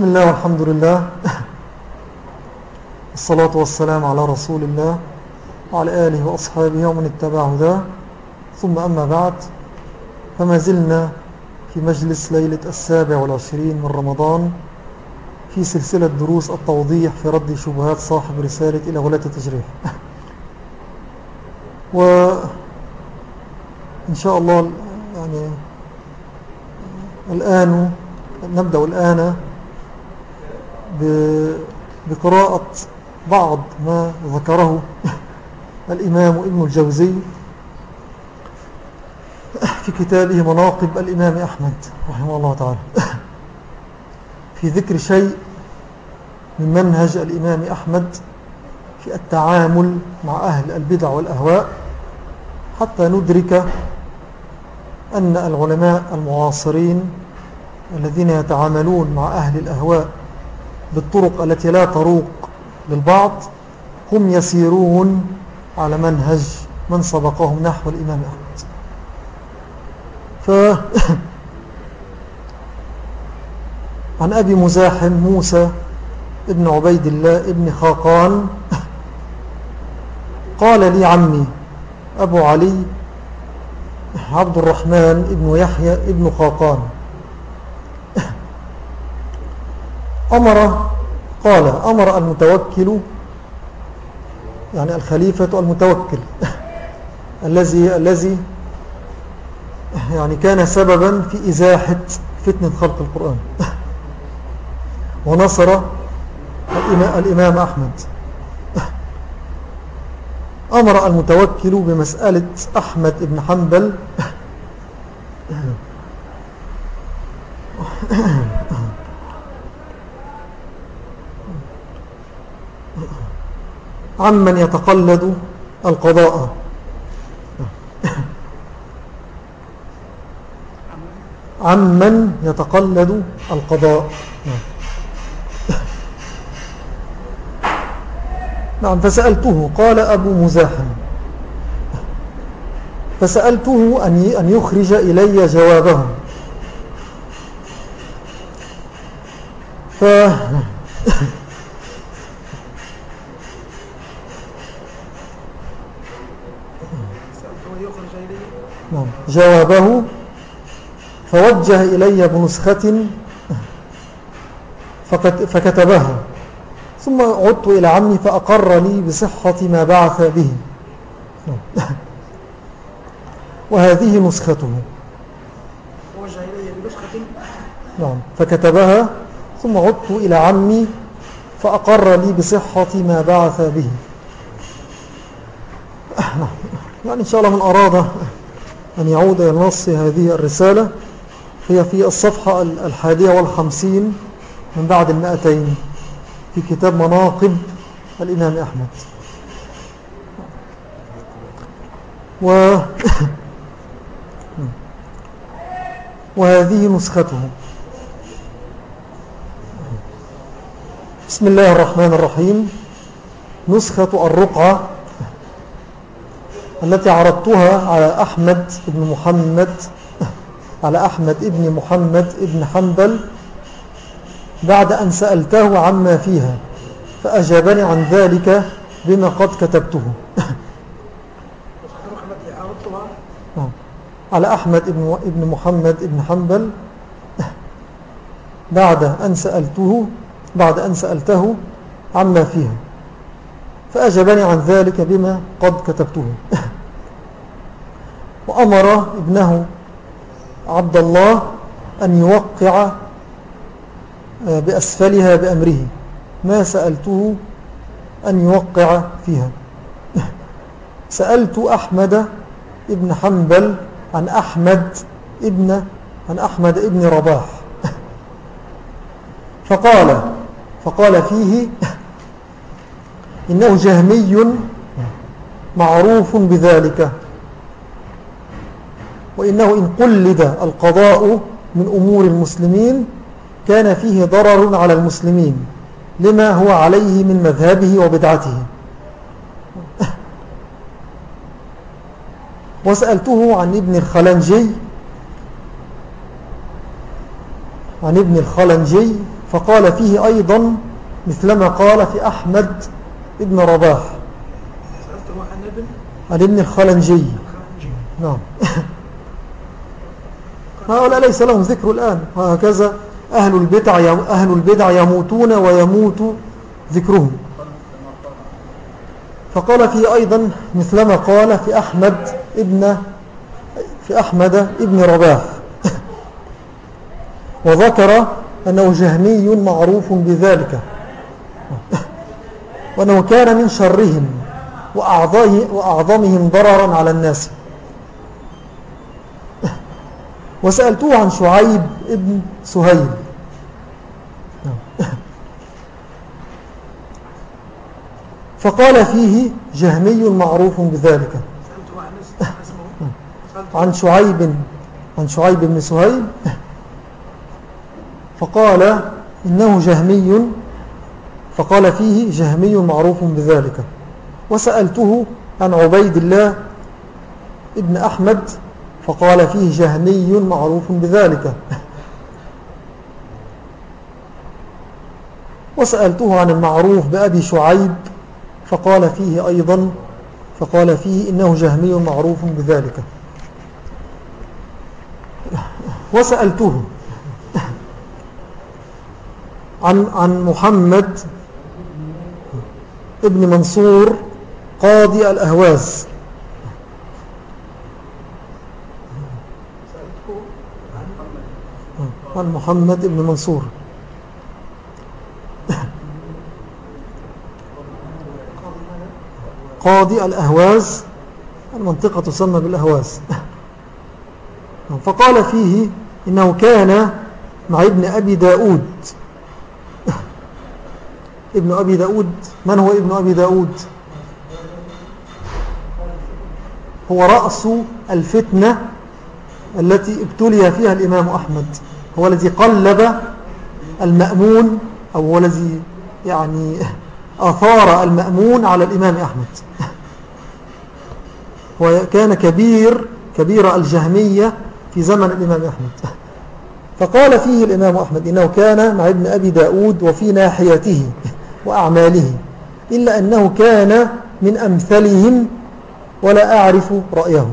بسم الله والحمد لله. الصلاة والسلام على رسول الله وعلى آله وأصحابه ومن اتبع هداه، ثم أما بعد، فما زلنا في مجلس ليلة 27 من رمضان في سلسلة دروس التوضيح في رد شبهات صاحب رسالة إلى ولاة التجريح. وإن شاء الله يعني نبدأ الآن بقراءة بعض ما ذكره الإمام ابن الجوزي في كتابه مناقب الإمام أحمد رحمه الله تعالى، في ذكر شيء من منهج الإمام أحمد في التعامل مع أهل البدع والأهواء، حتى ندرك أن العلماء المعاصرين الذين يتعاملون مع أهل الأهواء بالطرق التي لا تروق للبعض هم يسيرون على منهج من سبقهم نحو الإمام أحمد. عن أبي مزاحم موسى ابن عبيد الله ابن خاقان قال لي عمي أبو علي عبد الرحمن ابن يحيى ابن خاقان أمر المتوكل، يعني الخليفة المتوكل الذي يعني كان سببا في إزاحة فتنة خلق القرآن ونصر الإمام أحمد. أمر المتوكل بمسألة أحمد بن حنبل عمن يتقلد القضاء، عمن يتقلد القضاء. نعم. فسألته، قال أبو مزاحم، فسألته أن يخرج إلي جوابه، جوابه، فوجه إلي بنسخة فكتبها، ثم عدت إلى عمي فأقر لي بصحة ما بعث به، وهذه نسخته. وجه إلي بنسخة، نعم، فكتبها ثم عدت إلى عمي فأقر لي بصحة ما بعث به. يعني إن شاء الله من أراد أن يعود إلى نص هذه الرسالة هي في الصفحة 51 من بعد 200 في كتاب مناقب الإمام أحمد. وهذه نسخته. بسم الله الرحمن الرحيم. نسخة الرقعة التي عرضتها على أحمد بن محمد ابن حنبل بعد أن سألته عما فيها، فأجابني عن ذلك بما قد كتبته. على أحمد ابن محمد ابن حنبل بعد أن سألته عما فيها، فأجابني عن ذلك بما قد كتبته. وأمر ابنه عبد الله أن يوقع بأسفلها بأمره ما سألته أن يوقع فيها. سألت أحمد ابن حنبل عن أحمد ابن رباح، فقال فيه إنه جهمي معروف بذلك، وإنه إن قلد القضاء من أمور المسلمين كان فيه ضرر على المسلمين لما هو عليه من مذهبه وبدعته. وسألته عن ابن الخلنجي فقال فيه أيضا مثلما قال في أحمد ابن رباح سألته عن ابن الخلنجي. نعم. هؤلاء ليس لهم ذكر الآن، وهكذا أهل البدع يموتون ويموت ذكرهم. فقال فيه أيضا مثلما قال في أحمد ابن رباح وذكر أنه جهمي معروف بذلك، وأنه كان من شرهم وأعظمهم ضررا على الناس. وسألته عن شعيب ابن سهيل فقال فيه جهمي معروف بذلك. عن شعيب بن سهيل فقال إنه جهمي، فقال فيه جهمي معروف بذلك. وسألته عن عبيد الله ابن أحمد فقال فيه جهمي معروف بذلك. وسألته عن المعروف بأبي شعيب فقال فيه إنه جهمي معروف بذلك. وسألته عن محمد ابن منصور قاضي الأهواز عن محمد ابن منصور قاضي الأهواز، المنطقة تسمى بالأهواز. فقال فيه إنه كان مع ابن أبي داود. ابن أبي داود، من هو ابن أبي داود؟ هو رأس الفتنة التي ابتلي فيها الإمام أحمد، هو الذي قلب المأمون، أو هو الذي يعني أثار المأمون على الإمام أحمد. وكان كبير الجهمية في زمن الإمام أحمد. فقال فيه الإمام أحمد إنه كان مع ابن أبي داود وفي ناحيته وأعماله، إلا أنه كان من أمثلهم ولا أعرف رأيه.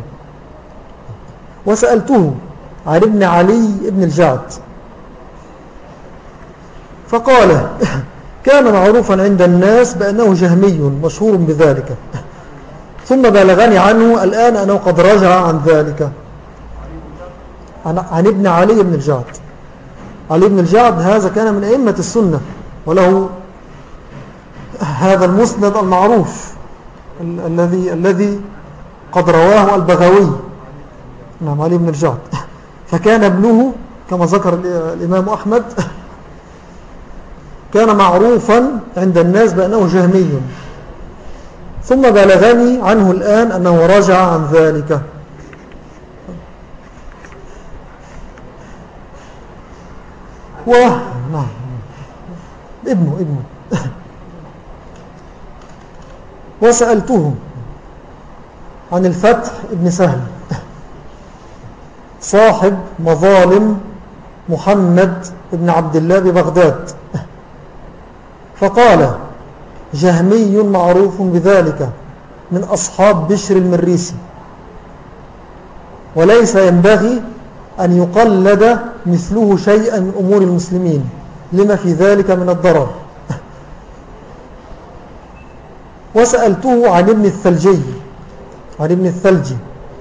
وسألته عن ابن علي ابن الجعد فقال كان معروفا عند الناس بأنه جهمي مشهور بذلك، ثم بلغني عنه الآن أنه قد رجع عن ذلك. عن ابن علي بن الجعد. علي بن الجعد هذا كان من أئمة السنة، وله هذا المسند المعروف الذي قد رواه البغوي. نعم، علي بن الجعد. فكان ابنه كما ذكر الإمام أحمد كان معروفا عند الناس بأنه جهمي، ثم بلغني عنه الآن أنه رجع عن ذلك. نعم، ابنه. وسألته عن الفتح ابن سهل صاحب مظالم محمد ابن عبد الله ببغداد، فقال جهمي معروف بذلك من أصحاب بشر المريسي، وليس ينبغي أن يقلد مثله شيئا من أمور المسلمين لما في ذلك من الضرر. وسألته عن ابن الثلجي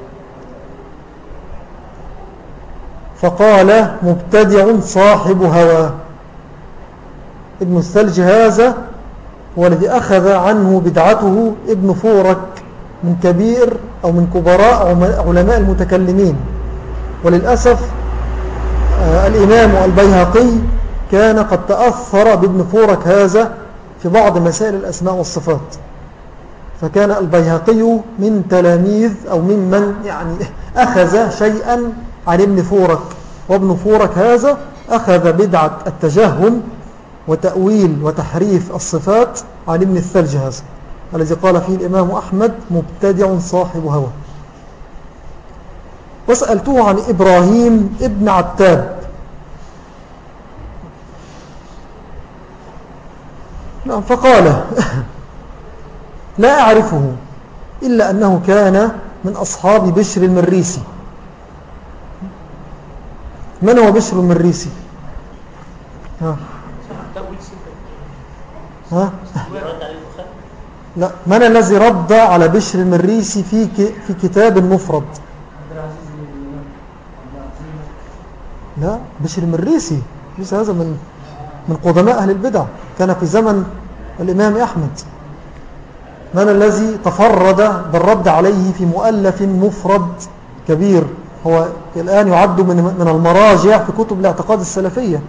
فقال مبتدع صاحب هوى. ابن الثلج هذا هو الذي أخذ عنه بدعته ابن فورك من كبير أو من كبراء علماء المتكلمين. وللأسف الإمام البيهقي كان قد تأثر بابن فورك هذا في بعض مسائل الأسماء والصفات، فكان البيهقي من تلاميذ أو ممن يعني أخذ شيئا عن ابن فورك. وابن فورك هذا أخذ بدعة التجهم وتأويل وتحريف الصفات عن ابن الثلج هذا الذي قال فيه الإمام أحمد مبتدع صاحب هوى. وسألته عن إبراهيم ابن عتاب نعم. فقال لا أعرفه إلا أنه كان من أصحاب بشر المريسي. من هو بشر المريسي؟ ها؟ ها؟ لا، من الذي رد على بشر المريسي في كتاب مفرد؟ لا، بشر المريسي ليس هذا من قدماء أهل البدع، كان في زمن الإمام أحمد. من الذي تفرد بالرد عليه في مؤلف مفرد كبير، هو الآن يعد من المراجع في كتب الاعتقاد السلفية؟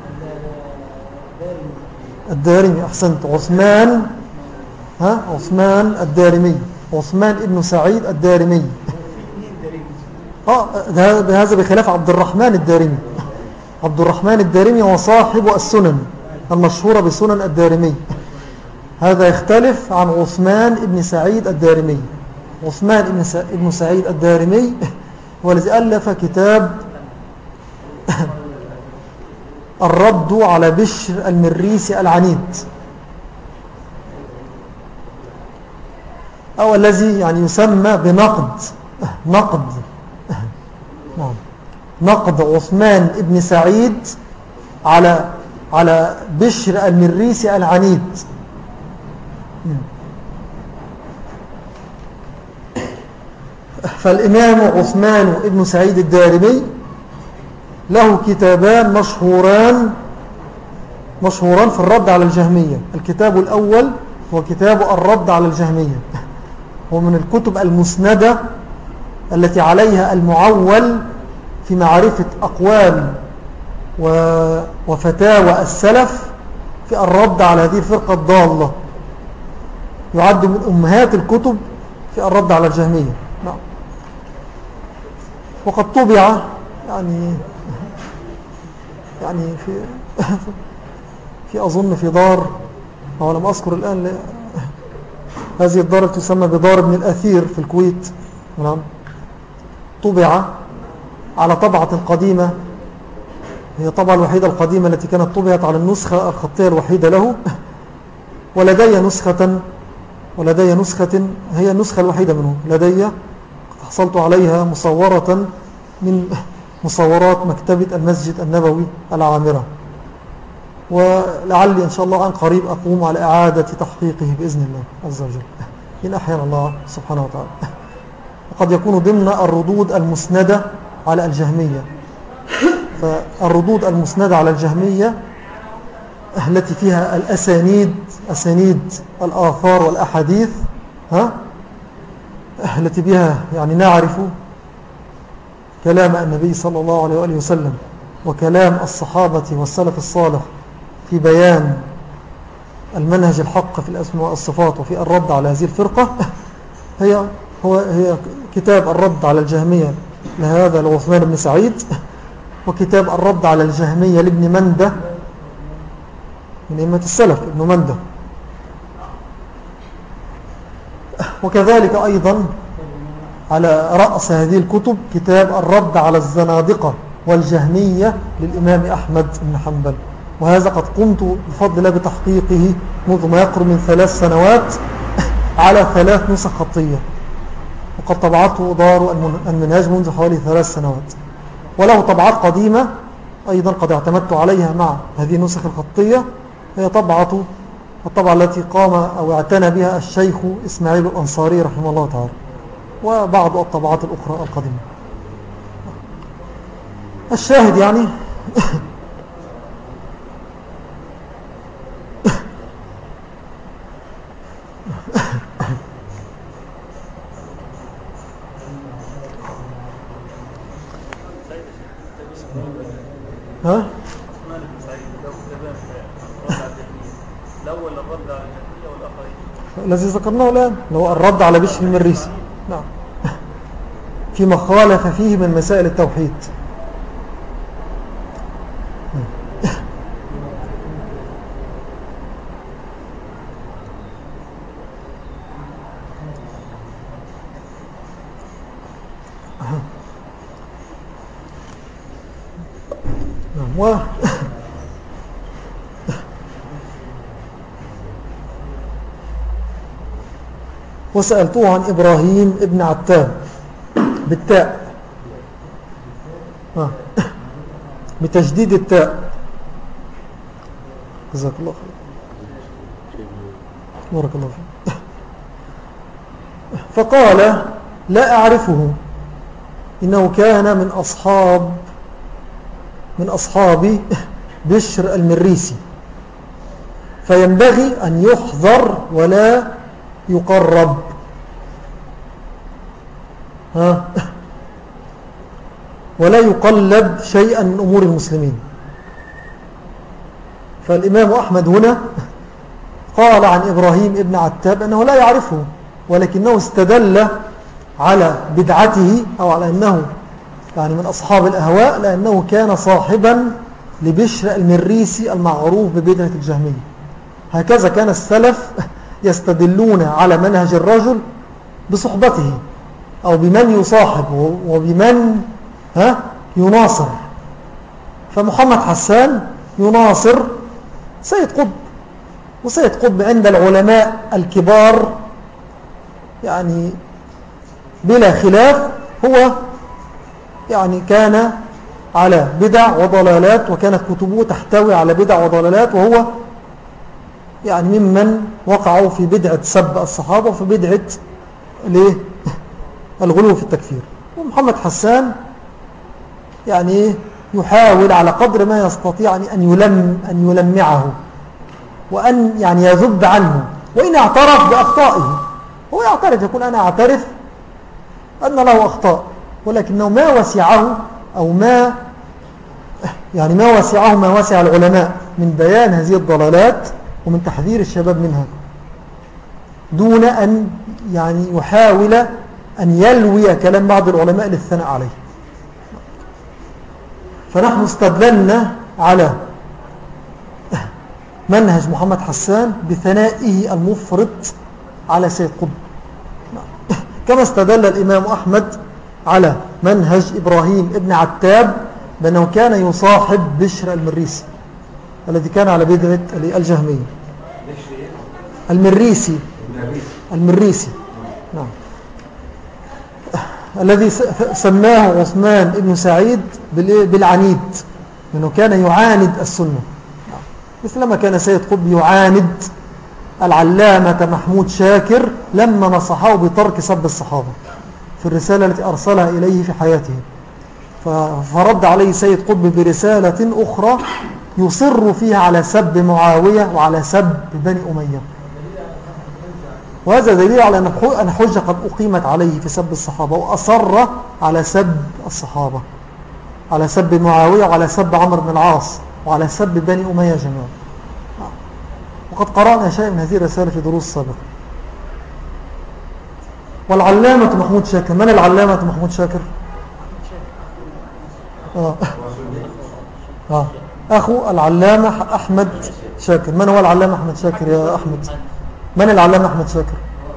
الدارمي. أحسنت. عثمان الدارمي، عثمان ابن سعيد الدارمي. هذا بخلاف عبد الرحمن الدارمي. عبد الرحمن الدارمي هو صاحب السنن المشهورة بسنن الدارمي. هذا يختلف عن عثمان ابن سعيد الدارمي. عثمان ابن سعيد الدارمي هو الذي ألف كتاب الرد على بشر المريسي العنيد، أو الذي يعني يسمى نقد عثمان ابن سعيد على بشر المريسي العنيد. فالإمام عثمان ابن سعيد الدارمي له كتابان مشهوران في الرد على الجهمية. الكتاب الأول هو كتاب الرد على الجهمية، هو من الكتب المسندة التي عليها المعول في معرفة أقوال وفتاوى السلف في الرد على هذه الفرقة الضالة. يعد من أمهات الكتب في الرد على الجهمية. نعم. وقد طبع يعني في أظن في دار، أو لم أذكر الآن، هذه الدار تسمى بدار ابن الأثير في الكويت. نعم. طبع على طبعة قديمة، هي الطبعة الوحيدة القديمة التي كانت طبعت على النسخة الخطية الوحيدة له. ولدي نسخة هي النسخة الوحيدة منه لدي، حصلت عليها مصورة من مصورات مكتبة المسجد النبوي العامرة، ولعلي إن شاء الله عن قريب أقوم على إعادة تحقيقه بإذن الله عز وجل إن أحيانا الله سبحانه وتعالى. وقد يكون ضمن الردود المسندة على الجهمية. فالردود المسندة على الجهمية التي فيها أسانيد الآثار والأحاديث، التي بها يعني نعرف كلام النبي صلى الله عليه وآله وسلم وكلام الصحابة والسلف الصالح في بيان المنهج الحق في الأسماء والصفات وفي الرد على هذه الفرقة، هي كتاب الرد على الجهمية لهذا لعثمان بن سعيد، وكتاب الرد على الجهمية لابن مندة من أئمة السلف، ابن مندة. وكذلك أيضا على رأس هذه الكتب كتاب الرد على الزنادقة والجهمية للإمام أحمد بن حنبل، وهذا قد قمت بفضل الله بتحقيقه منذ ما يقرب من 3 سنوات على 3 نسخ خطية، وقد طبعته دار المنهاج منذ حوالي 3 سنوات. وله طبعات قديمة أيضا قد اعتمدت عليها مع هذه النسخ الخطية، هي الطبعة التي قام أو اعتنى بها الشيخ إسماعيل الأنصاري رحمه الله تعالى، وبعض الطبعات الأخرى القديمة. الشاهد يعني ها؟ الأول الرد على الجهمية والآخرين الذي ذكرناه الآن هو الرد على بشر المريسي. نعم. فيما خالف فيه من مسائل التوحيد. وسألته عن إبراهيم ابن عتاب بالتاء بتشديد التاء. جزاك الله خير، بارك الله فيك. فقال لا أعرفه، إنه كان من أصحاب بشر المريسي، فينبغي أن يحذر ولا يقرب. ولا يقلب شيئا من أمور المسلمين. فالإمام أحمد هنا قال عن إبراهيم ابن عتاب أنه لا يعرفه، ولكنه استدل على بدعته أو على أنه يعني من أصحاب الأهواء، لأنه كان صاحبا لبشر المريسي المعروف ببدعة الجهمية. هكذا كان السلف يستدلون على منهج الرجل بصحبته أو بمن يصاحب وبمن يناصر. فمحمد حسان يناصر سيد قطب، وسيد قطب عند العلماء الكبار يعني بلا خلاف هو يعني كان على بدع وضلالات، وكانت كتبه تحتوي على بدع وضلالات، وهو يعني ممن وقعوا في بدعة سب الصحابة وفي بدعة الغلو في التكفير. ومحمد حسان يعني يحاول على قدر ما يستطيع أن يلمعه وأن يعني يذب عنه، وإن اعترف بأخطائه هو يعترف، يقول أنا أعترف أن له أخطاء، ولكنه ما وسعه أو ما وسعه ما وسع العلماء من بيان هذه الضلالات ومن تحذير الشباب منها، دون أن يعني يحاول أن يلوي كلام بعض العلماء للثناء عليه. فنحن استدللنا على منهج محمد حسان بثنائه المفرط على سيد قطب، كما استدل الإمام أحمد على منهج إبراهيم ابن عتاب بأنه كان يصاحب بشر المريسي الذي كان على بدعة الجهمية. المريسي نعم، الذي سماه عثمان ابن سعيد بالعنيد، لأنه كان يعاند السنة، مثلما كان سيد قطب يعاند العلامة محمود شاكر لما نصحه بترك سب الصحابة في الرسالة التي أرسلها إليه في حياته، فرد عليه سيد قطب برسالة أخرى يصر فيها على سب معاوية وعلى سب بني أمية. وهذا دليل على أن حجة قد أقيمت عليه في سب الصحابة، وأصر على سب الصحابة، على سب معاوية وعلى سب عمرو بن العاص وعلى سب بني أمية جميعا. وقد قرأنا شيء من هذه الرسالة في دروس سابقة. والعلامة محمود شاكر، من العلامة محمود شاكر؟ أخو العلامة أحمد شاكر. من هو العلامة أحمد شاكر يا أحمد؟ من العلامة أحمد شاكر؟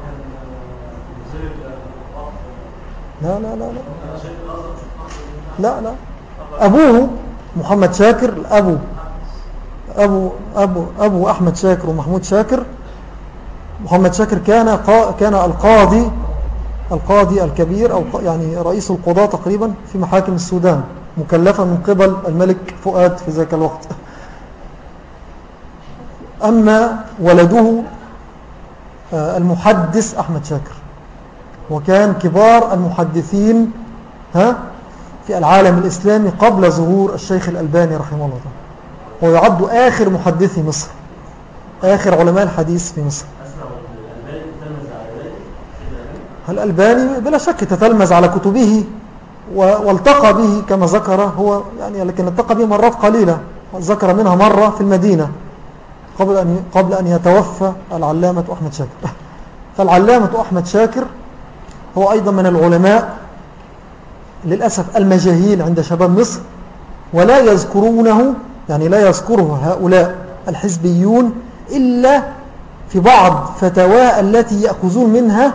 لا لا لا لا لا لا، أبوه محمد شاكر، أبو أحمد شاكر ومحمود شاكر. محمد شاكر كان القاضي الكبير، أو يعني رئيس القضاة تقريبا في محاكم السودان، مكلفا من قبل الملك فؤاد في ذاك الوقت. أما ولده المحدث أحمد شاكر، وكان كبار المحدثين في العالم الإسلامي قبل ظهور الشيخ الألباني رحمه الله تعالى، ويعد آخر محدثي مصر، آخر علماء الحديث في مصر. الألباني بلا شك تتلمذ على كتبه والتقى به كما ذكر هو يعني، لكن التقى به مرات قليلة، ذكر منها مرة في المدينة قبل أن يتوفى العلامة أحمد شاكر. فالعلامة أحمد شاكر هو أيضا من العلماء للأسف المجاهيل عند شباب مصر، ولا يذكرونه، يعني لا يذكره هؤلاء الحزبيون إلا في بعض فتاوى التي يأخذون منها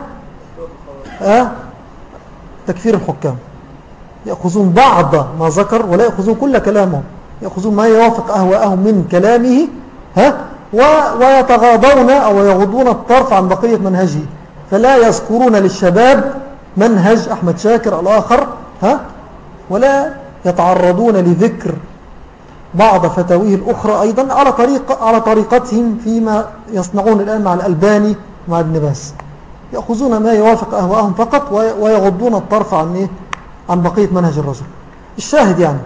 تكفير الحكام. يأخذون بعض ما ذكر ولا يأخذون كل كلامه، يأخذون ما يوافق أهواءهم من كلامه ويتغاضون أو يغضون الطرف عن بقية منهجه. فلا يذكرون للشباب منهج أحمد شاكر الآخر ولا يتعرضون لذكر بعض فتاويه الأخرى أيضا على طريقتهم فيما يصنعون الآن مع الألباني ومع ابن باز. يأخذون ما يوافق أهواءهم فقط ويغضون الطرف عن بقية منهج الرجل. الشاهد يعني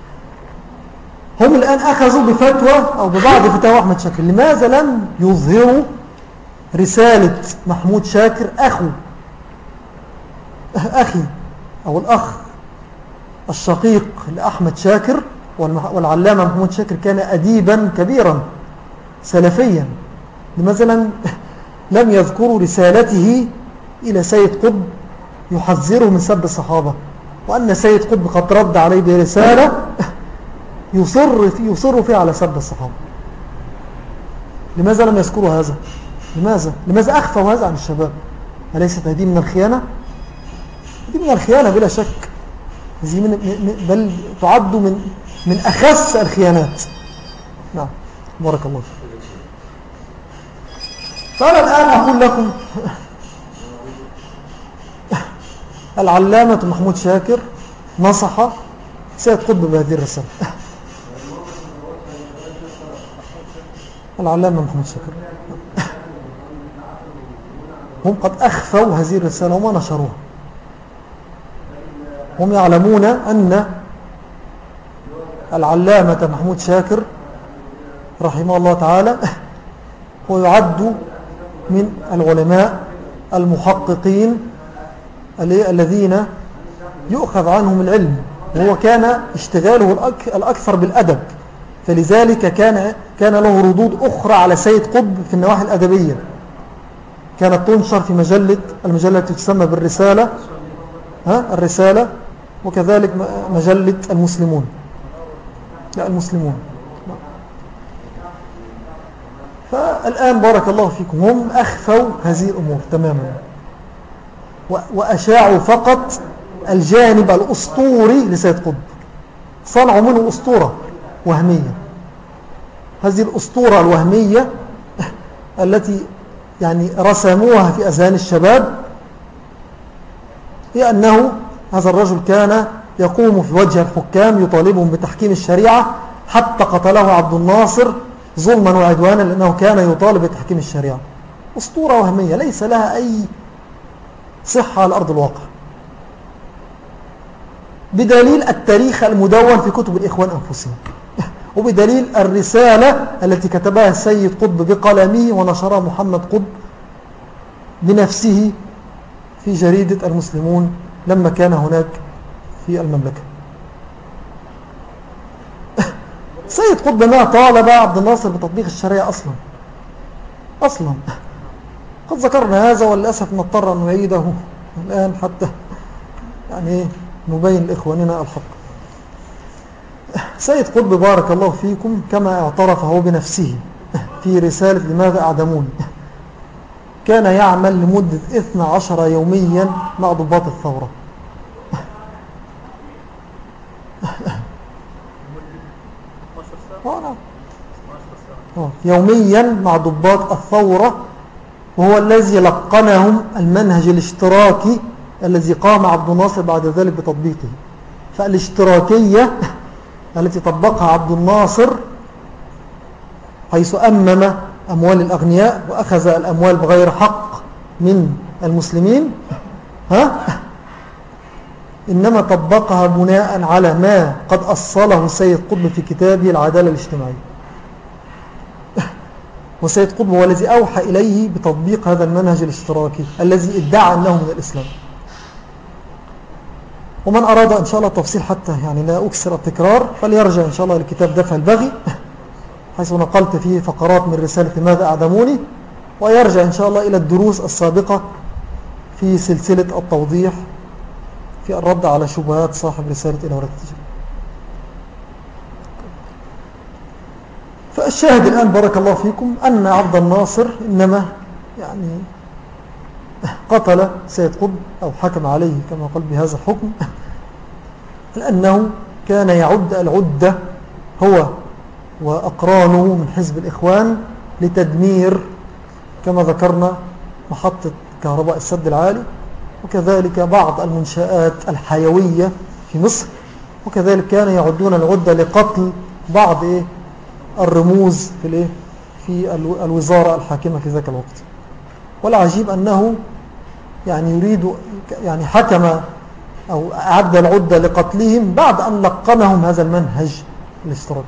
هم الآن أخذوا بفتوى أو ببعض فتاوى أحمد شاكر. لماذا لم يظهروا رسالة محمود شاكر أخي أو الأخ الشقيق لأحمد شاكر؟ والعلامة محمود شاكر كان أديبا كبيرا سلفيا. لماذا لم يذكروا رسالته إلى سيد قطب يحذره من سب الصحابة، وأن سيد قطب قد رد عليه برسالة يصر فيها على سب الصحابة؟ لماذا لم يذكروا هذا؟ لماذا أخفوا هذا عن الشباب؟ أليست هذه من الخيانة؟ هذه من الخيانة بلا شك، بل تعد من أخس الخيانات. نعم، بارك الله فيك. فأنا الآن أقول لكم العلامة محمود شاكر نصح سيد قطب بهذه الرسالة. العلامة محمود شاكر هم قد أخفوا هذه الرسالة وما نشروها. هم يعلمون أن العلامة محمود شاكر رحمه الله تعالى هو يعد من العلماء المحققين الذين يؤخذ عنهم العلم، وهو كان اشتغاله الأكثر بالأدب، فلذلك كان له ردود أخرى على سيد قطب في النواحي الأدبية. كانت تنشر في المجلة تسمى بالرسالة، الرسالة، وكذلك مجلة المسلمون. فالآن بارك الله فيكم هم أخفوا هذه الأمور تماما، وأشاعوا فقط الجانب الأسطوري لسيد قطب. صنعوا منه أسطورة وهمية. هذه الأسطورة الوهمية التي يعني رسموها في أذهان الشباب هي أنه هذا الرجل كان يقوم في وجه الحكام يطالبهم بتحكيم الشريعة، حتى قتله عبد الناصر ظلما وعدوانا لأنه كان يطالب بتحكيم الشريعة. أسطورة وهمية ليس لها أي صحة على أرض الواقع، بدليل التاريخ المدون في كتب الإخوان أنفسهم، وبدليل الرسالة التي كتبها السيد قطب بقلمه ونشرها محمد قطب بنفسه في جريدة المسلمون لما كان هناك في المملكة. سيد قطب ما طالب عبد الناصر بتطبيق الشريعة أصلا. قد ذكرنا هذا وللأسف نضطر أن نعيده الآن حتى يعني نبين لإخواننا الحق. سيد قطب بارك الله فيكم كما اعترف هو بنفسه في رسالة لماذا أعدموني كان يعمل لمدة 12 يوميا مع ضباط الثورة. يوميا مع ضباط الثورة، وهو الذي لقنهم المنهج الاشتراكي الذي قام عبد الناصر بعد ذلك بتطبيقه. فالاشتراكية التي طبقها عبد الناصر حيث أمم أموال الأغنياء وأخذ الأموال بغير حق من المسلمين، إنما طبقها بناء على ما قد أصله السيد قطب في كتابه العدالة الاجتماعية. وسيد قطب هو الذي أوحى إليه بتطبيق هذا المنهج الاشتراكي الذي ادعى أنه من الإسلام. ومن أراد إن شاء الله التفصيل حتى يعني لا أكثر التكرار فليرجع إن شاء الله لكتاب دفع البغي حيث نقلت فيه فقرات من رسالة ماذا أعدموني، ويرجع إن شاء الله إلى الدروس السابقة في سلسلة التوضيح في الرد على شبهات صاحب رسالة إلى ولاة التجربة. فالشاهد الآن بارك الله فيكم أن عبد الناصر إنما يعني قتل سيد قطب أو حكم عليه كما قال بهذا الحكم لأنه كان يعد العدة هو وأقرانه من حزب الإخوان لتدمير كما ذكرنا محطة كهرباء السد العالي، وكذلك بعض المنشآت الحيوية في مصر، وكذلك كانوا يعدون العدة لقتل بعض الرموز في الوزارة الحاكمة في ذاك الوقت. والعجيب أنه يعني يريد يعني حكم أو أعد العدة لقتلهم بعد أن لقنهم هذا المنهج الاشتراكي،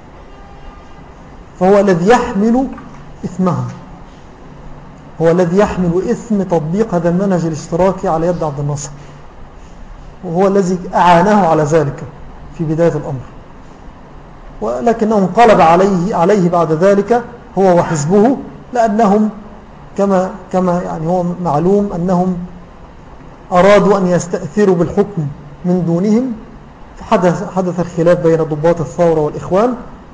فهو الذي يحمل إثمهم، هو الذي يحمل إثم تطبيق هذا المنهج الاشتراكي على يد عبد الناصر، وهو الذي أعانه على ذلك في بداية الأمر، ولكنه انقلب عليه بعد ذلك هو وحزبه، لأنهم كما يعني هو معلوم أنهم أرادوا أن يستأثروا بالحكم من دونهم، فحدث الخلاف بين ضباط الثورة والإخوان،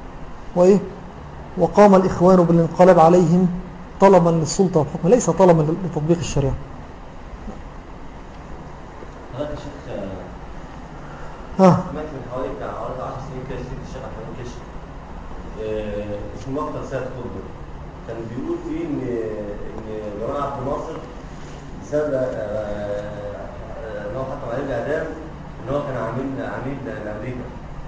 وقام الإخوان بالانقلاب عليهم طلبا للسلطة والحكم، ليس طلبا لتطبيق الشريعة. هذا الشيخ سمعت من حوالي 10 سنين كده الشيخ أحمد كشف اسمه مقتل سيد قطب، كان بيقول فيه إن جمال عبد الناصر بسبب إن هو حكم عليه بالإعدام إن هو كان عميل لأمريكا.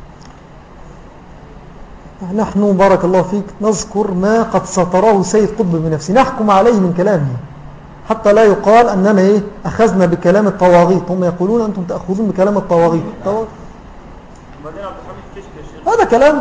نحن بارك الله فيك نذكر ما قد سطره سيد قطب بنفسه، نحكم عليه من كلامه حتى لا يقال أننا أخذنا بكلام الطواغيت. هم يقولون أنتم تأخذون بكلام الطواغيت. هذا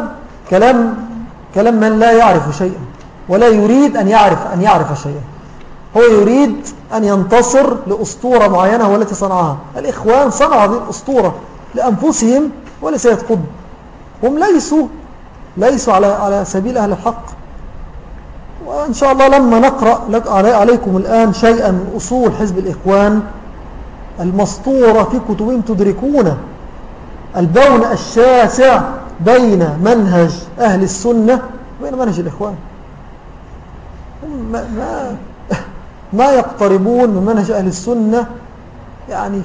كلام من لا يعرف شيئا ولا يريد أن يعرف شيئا. هو يريد أن ينتصر لأسطورة معينة والتي صنعها الإخوان. صنعوا هذه الأسطورة لأنفسهم ولسيد قطب. هم ليسوا على سبيل أهل الحق. وإن شاء الله لما نقرأ عليكم الآن شيئا من أصول حزب الإخوان المسطورة في كتبهم تدركون البون الشاسع بين منهج أهل السنة وبين منهج الإخوان. ما يقتربون من منهج أهل السنة يعني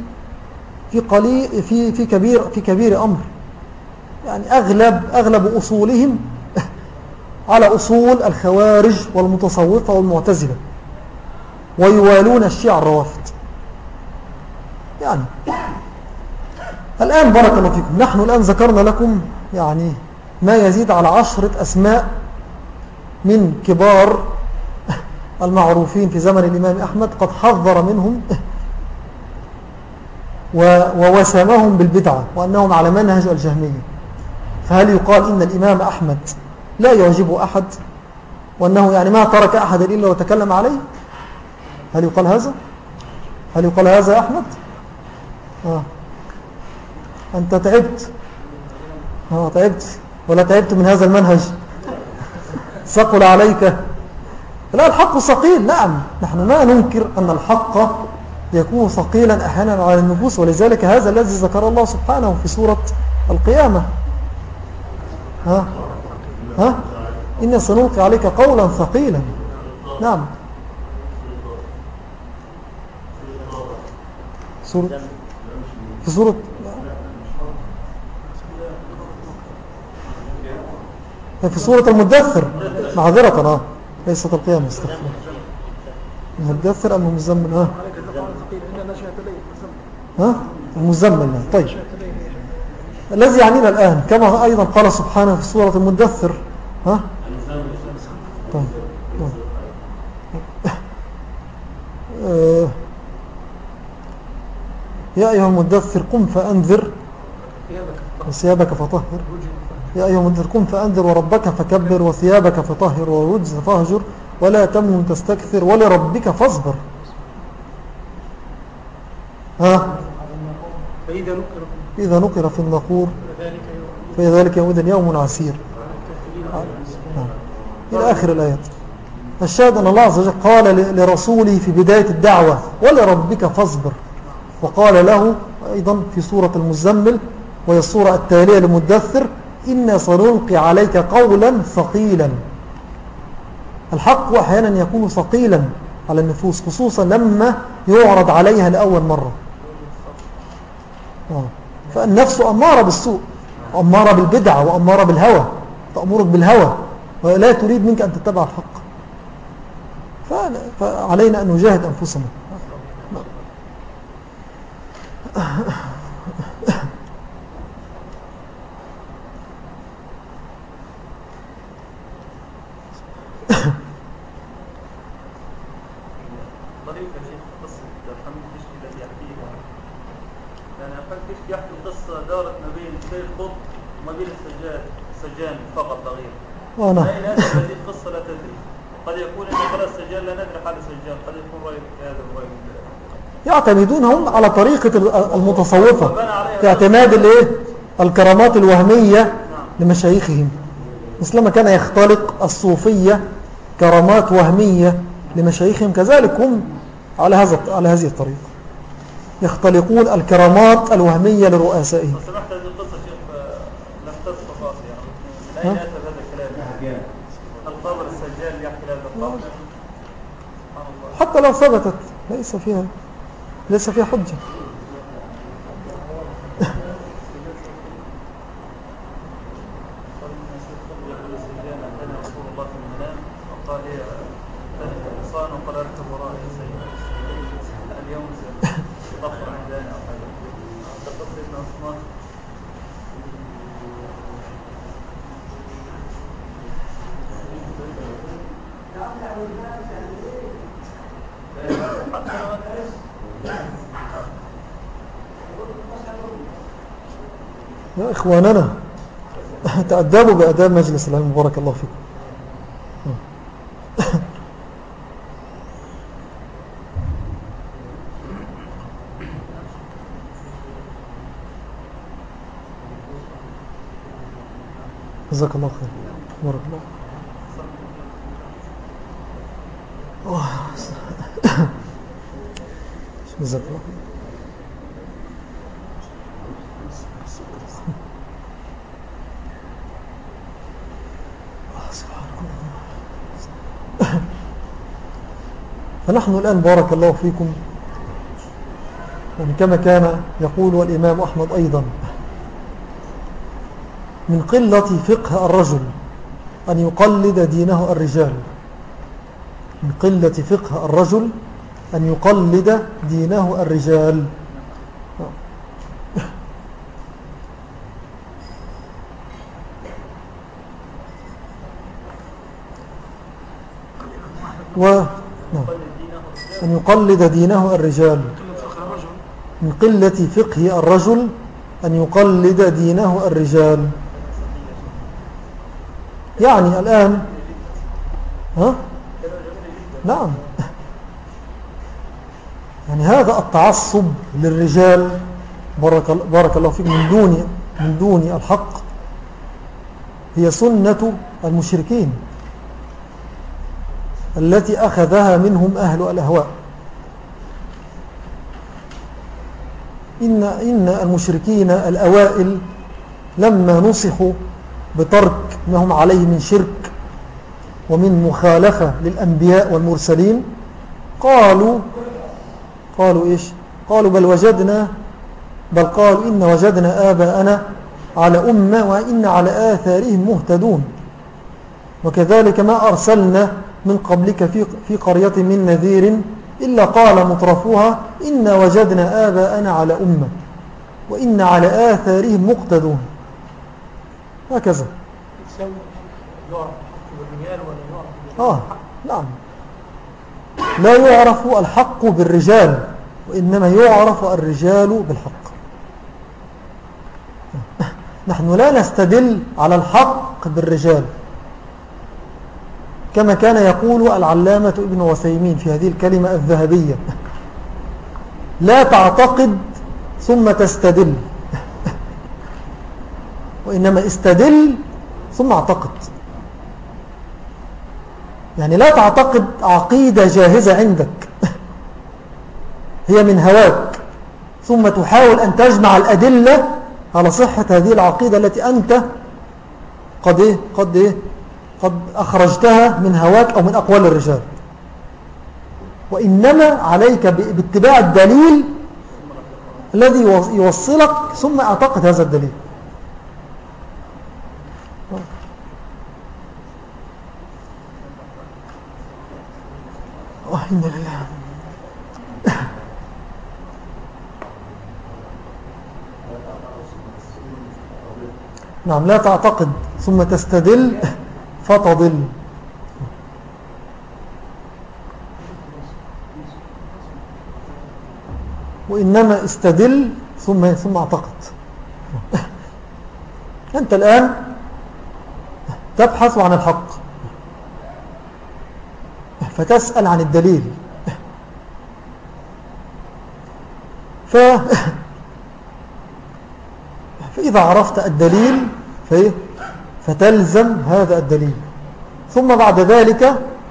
في كبير أمر. يعني أغلب أصولهم على أصول الخوارج والمتصوفة والمعتزلة، ويوالون الشيعة الروافض. يعني الآن بارك الله فيكم نحن الآن ذكرنا لكم يعني ما يزيد على 10 أسماء من كبار المعروفين في زمن الإمام أحمد قد حذر منهم ووسمهم بالبدعة وأنهم على منهج الجهمية. فهل يقال إن الإمام أحمد لا يعجبه أحد وأنه يعني ما ترك أحد إلا وتكلم عليه؟ هل يقال هذا؟ هل يقال هذا يا أحمد؟ أنت تعبت. تعبت ولا تعبت من هذا المنهج؟ ثقل عليك؟ لا، الحق ثقيل. نعم، نحن ما ننكر أن الحق يكون ثقيلا أحيانا على النفوس، ولذلك هذا الذي ذكر الله سبحانه في سورة القيامة. إن سنلقي عليك قولا ثقيلا. نعم، في سورة المدثر معذرة. ليست القيامة، استغفر. المدثر أم المزمل؟ المزمل. طيب، الذي يعنينا الآن كما أيضا قال سبحانه في سورة المدثر. طيب. يا أيها المدثر قم فأنذر وثيابك فطهر. يا أيها المدثر قم فأنذر وربك فكبر وثيابك فطهر والرجز فاهجر ولا تمنن تستكثر ولربك فاصبر. إذا نقر في النقور فذلك يومئذ يوم عسير، إلى آخر الآيات. الشاهد أن الله عز وجل قال لرسوله في بداية الدعوة ولربك فاصبر، وقال له أيضا في سورة المزمل وهي السورة التالية لمدثر إنا سنلقي عليك قولا ثقيلا. الحق أحيانا يكون ثقيلا على النفوس، خصوصا لما يعرض عليها لأول مرة. فالنفس أمارة بالسوء، أمارة بالبدعة، وأمارة بالهوى، تأمرك بالهوى ولا تريد منك أن تتبع الحق. فعلينا أن نجاهد أنفسنا. طريقة شيخ قصة حميد كشك التي يحكيها، يعني حميد كشك يحكي قصة دارت ما بين سيد قطب وما بين السجان فقط لا غير. نعم. هذه القصة لا تدري، قد يكون إن خلاص السجان لا ندري حال السجان، قد يكون رأي هذا الرأي. يعتمدون هم على طريقة المتصوفة في اعتماد الكرامات الوهمية لمشايخهم، مثلما كان يختلق الصوفية كرامات وهمية لمشايخهم، كذلك هم على هذه الطريقة يختلقون الكرامات الوهمية لرؤسائهم. سمعت هذه القصة شيخ لم تذكر خاص يعني لا يأتي هذا الكلام القبر السجان يحكي هذا القبر حتى لو ثبتت ليس فيها حجة. يا إخواننا تأدبوا بأداب مجلس العلم، بارك الله فيكم. جزاك الله خير، بارك الله. جزاك الله خير. فنحن الآن بارك الله فيكم يعني كما كان يقول الإمام أحمد أيضا، من قلة فقه الرجل أن يقلد دينه الرجال. من قلة فقه الرجل أن يقلد دينه الرجال. أن يقلد دينه الرجال. من قلة فقه الرجل أن يقلد دينه الرجال. يعني الآن نعم، يعني هذا التعصب للرجال بارك الله فيك من دون الحق هي سنة المشركين التي أخذها منهم أهل الأهواء. إن المشركين الأوائل لما نصحوا بترك ما هم عليه من شرك ومن مخالفة للأنبياء والمرسلين قالوا إيش؟ قالوا بل قالوا إن وجدنا آباءنا على أمة وإن على آثارهم مهتدون، وكذلك ما أرسلنا من قبلك في قرية من نذير إلا قال مترفوها إن وجدنا آباءنا على أمة وإن على آثارهم مقتدون. هكذا. نعم، لا يعرف الحق بالرجال وإنما يعرف الرجال بالحق. نحن لا نستدل على الحق بالرجال، كما كان يقول العلامة ابن وثيمين في هذه الكلمة الذهبية: لا تعتقد ثم تستدل، وإنما استدل ثم اعتقد. يعني لا تعتقد عقيدة جاهزة عندك هي من هواك ثم تحاول أن تجمع الأدلة على صحة هذه العقيدة التي أنت قد أخرجتها من هواك أو من أقوال الرجال، وإنما عليك باتباع الدليل الذي يوصلك ثم اعتقد هذا الدليل. إن لله. نعم، لا تعتقد ثم تستدل فتضل. وإنما استدل ثم اعتقد. أنت الآن تبحث عن الحق فتسأل عن الدليل، فإذا عرفت الدليل فتلزم هذا الدليل، ثم بعد ذلك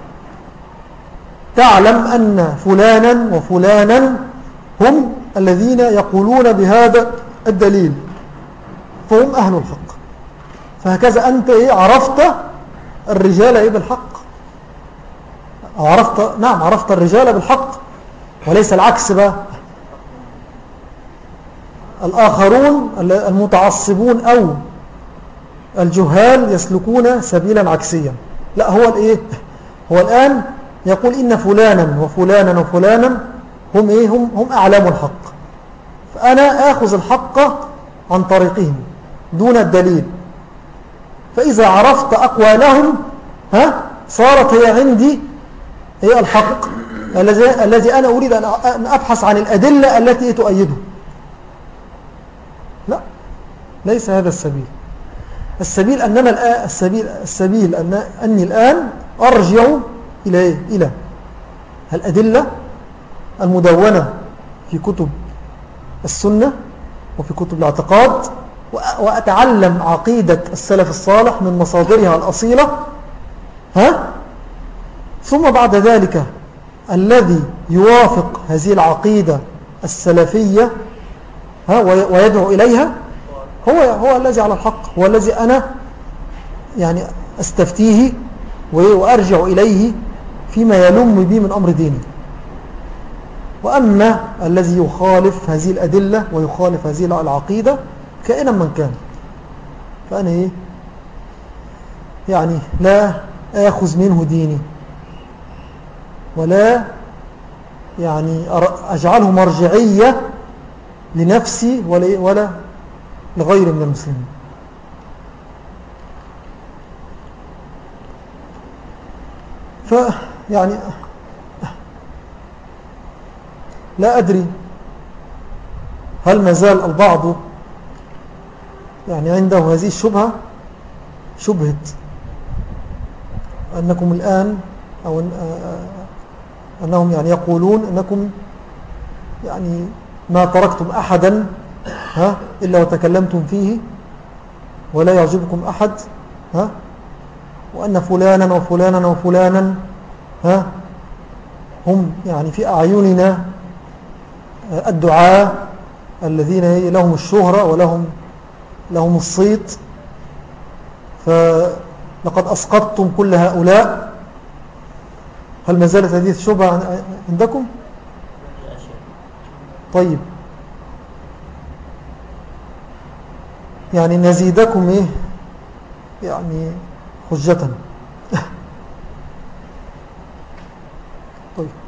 تعلم أن فلانا وفلانا هم الذين يقولون بهذا الدليل فهم أهل الحق. فهكذا أنت عرفت الرجال بالحق، أو عرفت الرجال بالحق، وليس العكس بقى. الآخرون المتعصبون أو الجهال يسلكون سبيلا عكسيا. لا، هو الآن يقول إن فلانا وفلانا وفلانا هم أعلام الحق، فأنا آخذ الحق عن طريقهم دون الدليل. فإذا عرفت أقوالهم صارت هي عندي هي الحق الذي أنا أريد أن أبحث عن الأدلة التي تؤيده. لا، ليس هذا السبيل. السبيل أني الآن أرجع إلى الأدلة المدونة في كتب السنة وفي كتب الاعتقاد، وأتعلم عقيدة السلف الصالح من مصادرها الأصيلة، ثم بعد ذلك الذي يوافق هذه العقيدة السلفية ويدعو إليها هو الذي على الحق، هو الذي أنا يعني أستفتيه وأرجع إليه فيما يلم بي من أمر ديني. وأما الذي يخالف هذه الأدلة ويخالف هذه العقيدة كائنا من كان، فأنا يعني لا آخذ منه ديني، ولا يعني أجعله مرجعية لنفسي ولا لغير من المسلمين. فيعني لا أدري هل ما زال البعض يعني عنده هذه الشبهة، شبهة أنكم الآن أو أنهم يعني يقولون أنكم يعني ما تركتم أحدا إلا وتكلمتم فيه ولا يعجبكم أحد، وأن فلانا وفلانا وفلانا هم يعني في أعيننا الدعاء الذين لهم الشهرة ولهم الصيت، فلقد أسقطتم كل هؤلاء. هل ما زالت هذه الشبهة عندكم؟ طيب، يعني نزيدكم يعني حجة. طيب،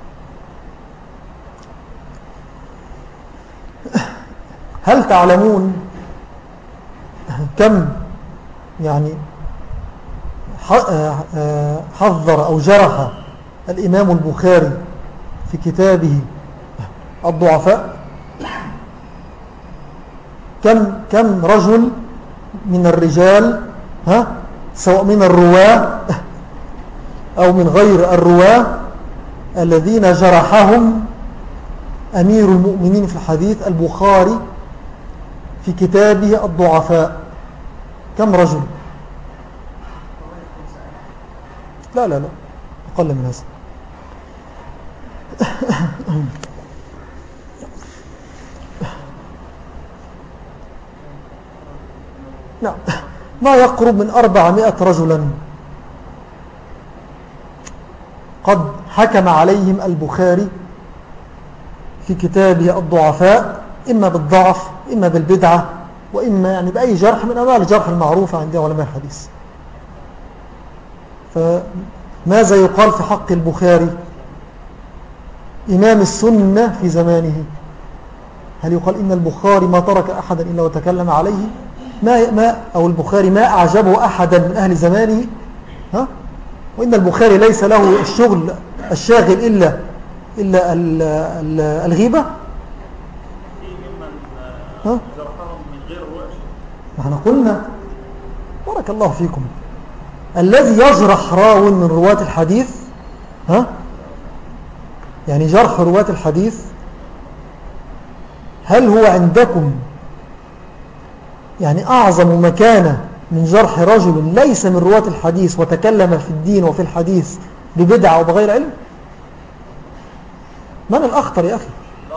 هل تعلمون كم يعني حذر أو جرح الإمام البخاري في كتابه الضعفاء؟ كم رجل من الرجال سواء من الرواة أو من غير الرواة الذين جرحهم أمير المؤمنين في الحديث البخاري في كتابه الضعفاء؟ كم رجل؟ لا أقل من هذا. نعم، ما يقرب من 400 رجلا قد حكم عليهم البخاري في كتابه الضعفاء، إما بالضعف إما بالبدعة وإما يعني بأي جرح من أنواع الجرح المعروفة عند علماء الحديث. فماذا يقال في حق البخاري إمام السنة في زمانه؟ هل يقال إن البخاري ما ترك أحدا إلا وتكلم عليه؟ أو البخاري ما أعجبه أحدا من أهل زمانه؟ ها؟ وإن البخاري ليس له الشغل الشاغل إلا الغيبة؟ في ممن ها؟ جرحهم من غير رؤى. نحن قلنا بارك الله فيكم الذي يجرح راو من رواة الحديث، ها؟ يعني جرح رواة الحديث، هل هو عندكم يعني أعظم مكانة من جرح رجل ليس من رواة الحديث وتكلم في الدين وفي الحديث ببدعة وبغير علم؟ من الأخطر يا أخي؟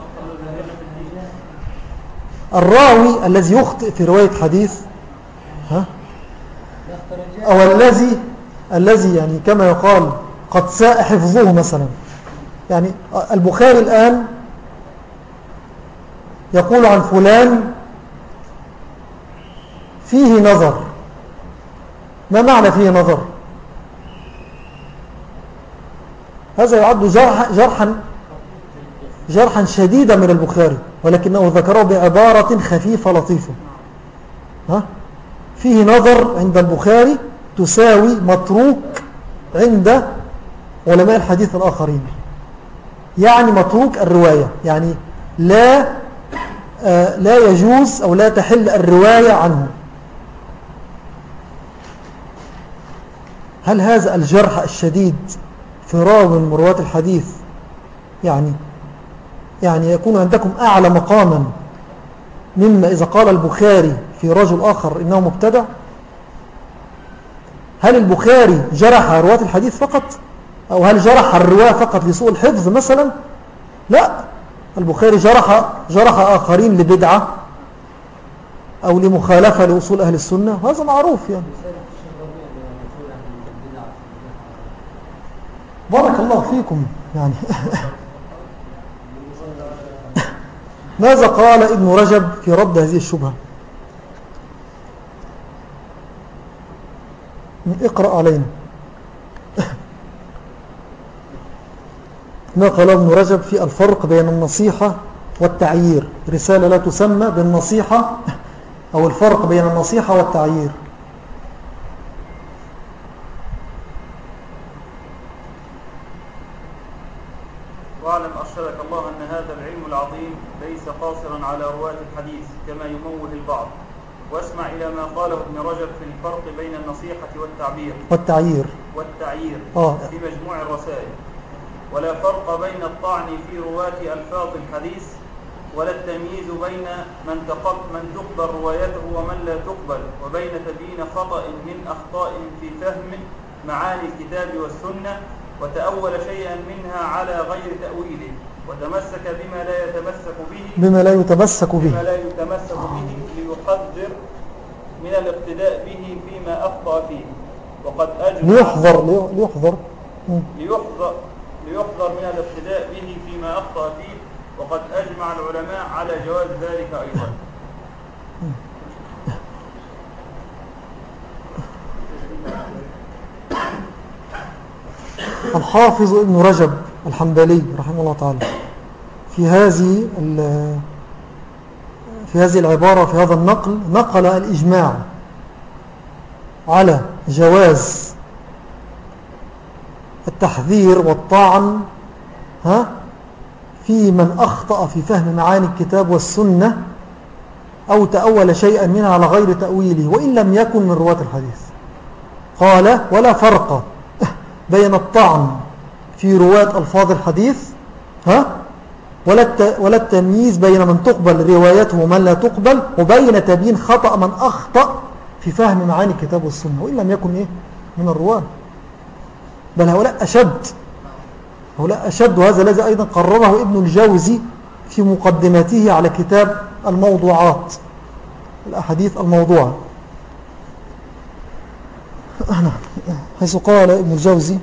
الراوي الذي يخطئ في رواية حديث، ها؟ أو الذي يعني كما يقال قد ساء حفظه مثلا. يعني البخاري الآن يقول عن فلان فيه نظر. ما معنى فيه نظر؟ هذا يعد جرحا شديدا من البخاري، ولكنه ذكره بعبارة خفيفة لطيفة. ها؟ فيه نظر عند البخاري تساوي متروك عند علماء الحديث الآخرين. يعني متروك الرواية، يعني لا يجوز أو لا تحل الرواية عنه. هل هذا الجرح الشديد في راو من رواة الحديث يعني يكون عندكم أعلى مقاما مما إذا قال البخاري في رجل آخر إنه مبتدع؟ هل البخاري جرح رواة الحديث فقط؟ أو هل جرح الرواة فقط لسوء الحفظ مثلا؟ لا، البخاري جرح آخرين لبدعة أو لمخالفة لأصول أهل السنة، هذا معروف يعني. بارك الله فيكم يعني. ماذا قال ابن رجب في رد هذه الشبهة؟ اقرأ علينا. ما قال ابن رجب في الفرق بين النصيحة والتعيير، رسالة لا تسمى بالنصيحة، أو الفرق بين النصيحة والتعيير. واعلم أرشدك الله أن هذا العلم العظيم ليس قاصرا على رواة الحديث كما يموه البعض، واسمع إلى ما قاله ابن رجب في الفرق بين النصيحة والتعيير في مجموع الرسائل. ولا فرق بين الطعن في رواة ألفاظ الحديث ولا التمييز بين من تقبل روايته ومن لا تقبل، وبين تبيين خطأ من أخطاء في فهم معاني الكتاب والسنة، وتأول شيئا منها على غير تأويله، وتمسك بما لا يتمسك به ليحذر من الاقتداء به فيما أخطأ فيه. وقد ليحذر من الاقتداء به فيما أخطأ فيه، وقد أجمع العلماء على جواز ذلك أيضا. الحافظ ابن رجب الحنبلي رحمه الله تعالى في هذه العبارة، في هذا النقل، نقل الإجماع على جواز التحذير والطعن في من أخطأ في فهم معاني الكتاب والسنة أو تأول شيئا منها على غير تأويله وإن لم يكن من رواة الحديث. قال: ولا فرق بين الطعن في رواة ألفاظ الحديث ولا التمييز بين من تقبل روايته ومن لا تقبل، وبين تبيين خطأ من أخطأ في فهم معاني الكتاب والسنة وإن لم يكن من الرواة. بل هؤلاء أشد، وهذا الذي أيضا قرره ابن الجوزي في مقدمته على كتاب الموضوعات، الأحاديث الموضوعة، حيث قال ابن الجوزي: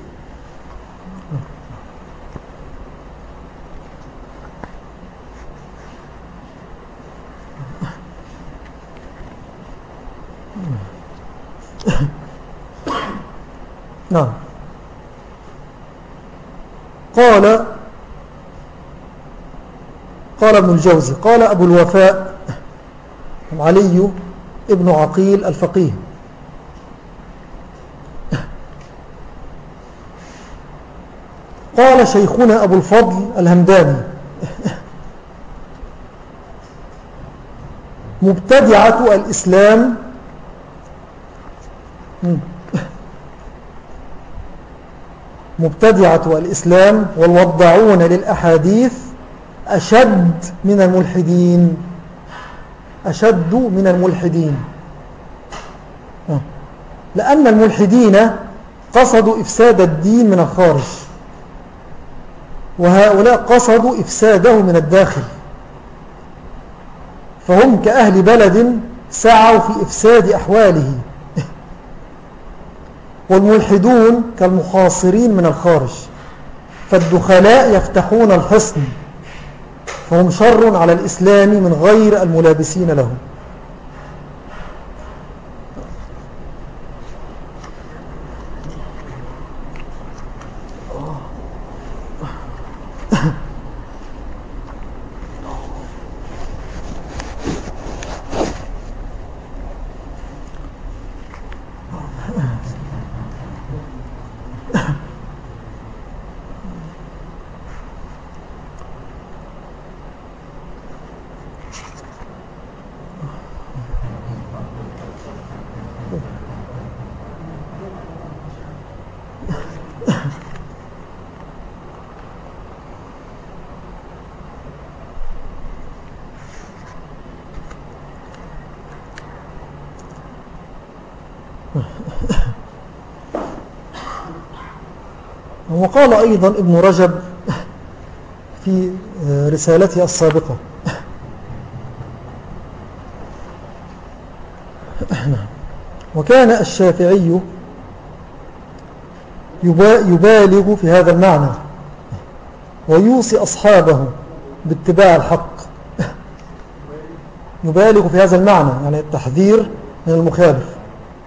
قال: قال ابن الجوزي قال أبو الوفاء علي ابن عقيل الفقيه قال شيخنا أبو الفضل الهمداني مبتدعة الإسلام مبتدعة الإسلام والوضعون للأحاديث أشد من الملحدين أشد من الملحدين لأن الملحدين قصدوا إفساد الدين من الخارج وهؤلاء قصدوا إفساده من الداخل فهم كأهل بلد سعوا في إفساد أحواله والملحدون كالمخاصرين من الخارج فالدخلاء يفتحون الحصن فهم شر على الإسلام من غير الملابسين له. وقال أيضا ابن رجب في رسالته السابقة وكان الشافعي يبالغ في هذا المعنى ويوصي أصحابه باتباع الحق يبالغ في هذا المعنى يعني التحذير من المخالف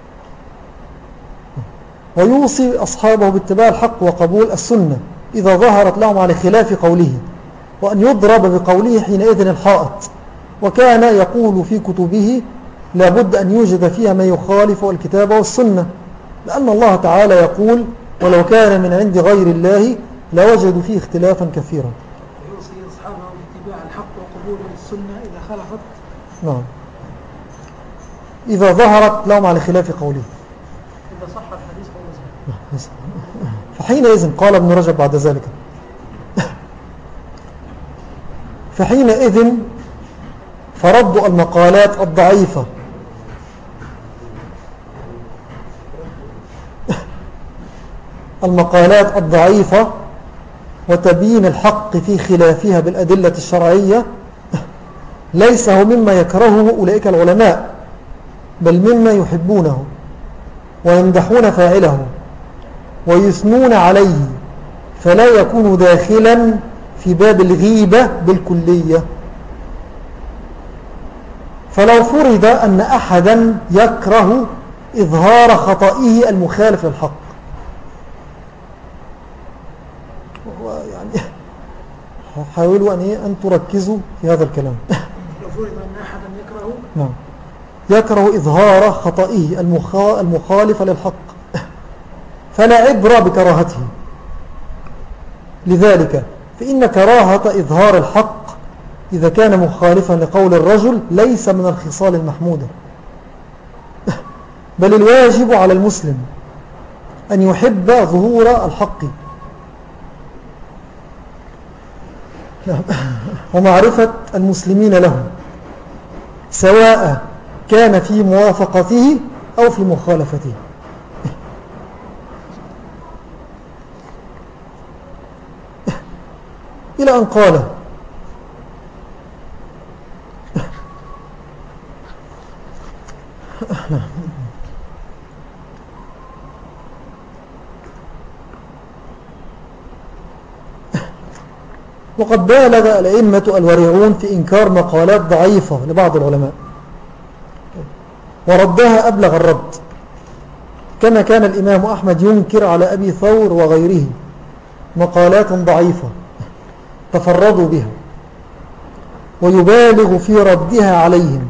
ويوصي أصحابه باتباع الحق وقبول السنة إذا ظهرت لهم على خلاف قوله وأن يضرب بقوله حينئذ الحائط وكان يقول في كتبه لابد أن يوجد فيها ما يخالف الكتاب والسنة لأن الله تعالى يقول ولو كان من عند غير الله لوجدوا فيه اختلافا كثيرا. يوصي أصحابه باتباع الحق وقبول السنة إذا خالفت نعم إذا ظهرت لهم على خلاف قوله إذا صح الحديث فهو فحينئذ قال ابن رجب بعد ذلك فحينئذ فرد المقالات الضعيفة المقالات الضعيفة وتبيين الحق في خلافها بالأدلة الشرعية ليس هو مما يكرهه أولئك العلماء بل مما يحبونه ويمدحون فاعله ويثنون عليه فلا يكون داخلا في باب الغيبة بالكلية. فلو فرض أن أحدا يكره إظهار خطئه المخالف للحق يعني حاولوا أن تركزوا في هذا الكلام لو فرض أن أحدا يكره نعم يكره إظهار خطئه المخالف للحق فلا عبرة بكراهته لذلك فإن كراهة إظهار الحق إذا كان مخالفا لقول الرجل ليس من الخصال المحمودة بل الواجب على المسلم أن يحب ظهور الحق ومعرفة المسلمين له سواء كان في موافقته أو في مخالفته. إلى أن قال وقد بالغ الأئمة الورعون في إنكار مقالات ضعيفة لبعض العلماء وردها أبلغ الرد كما كان الإمام أحمد ينكر على أبي ثور وغيره مقالات ضعيفة تفردوا بها ويبالغ في ردها عليهم.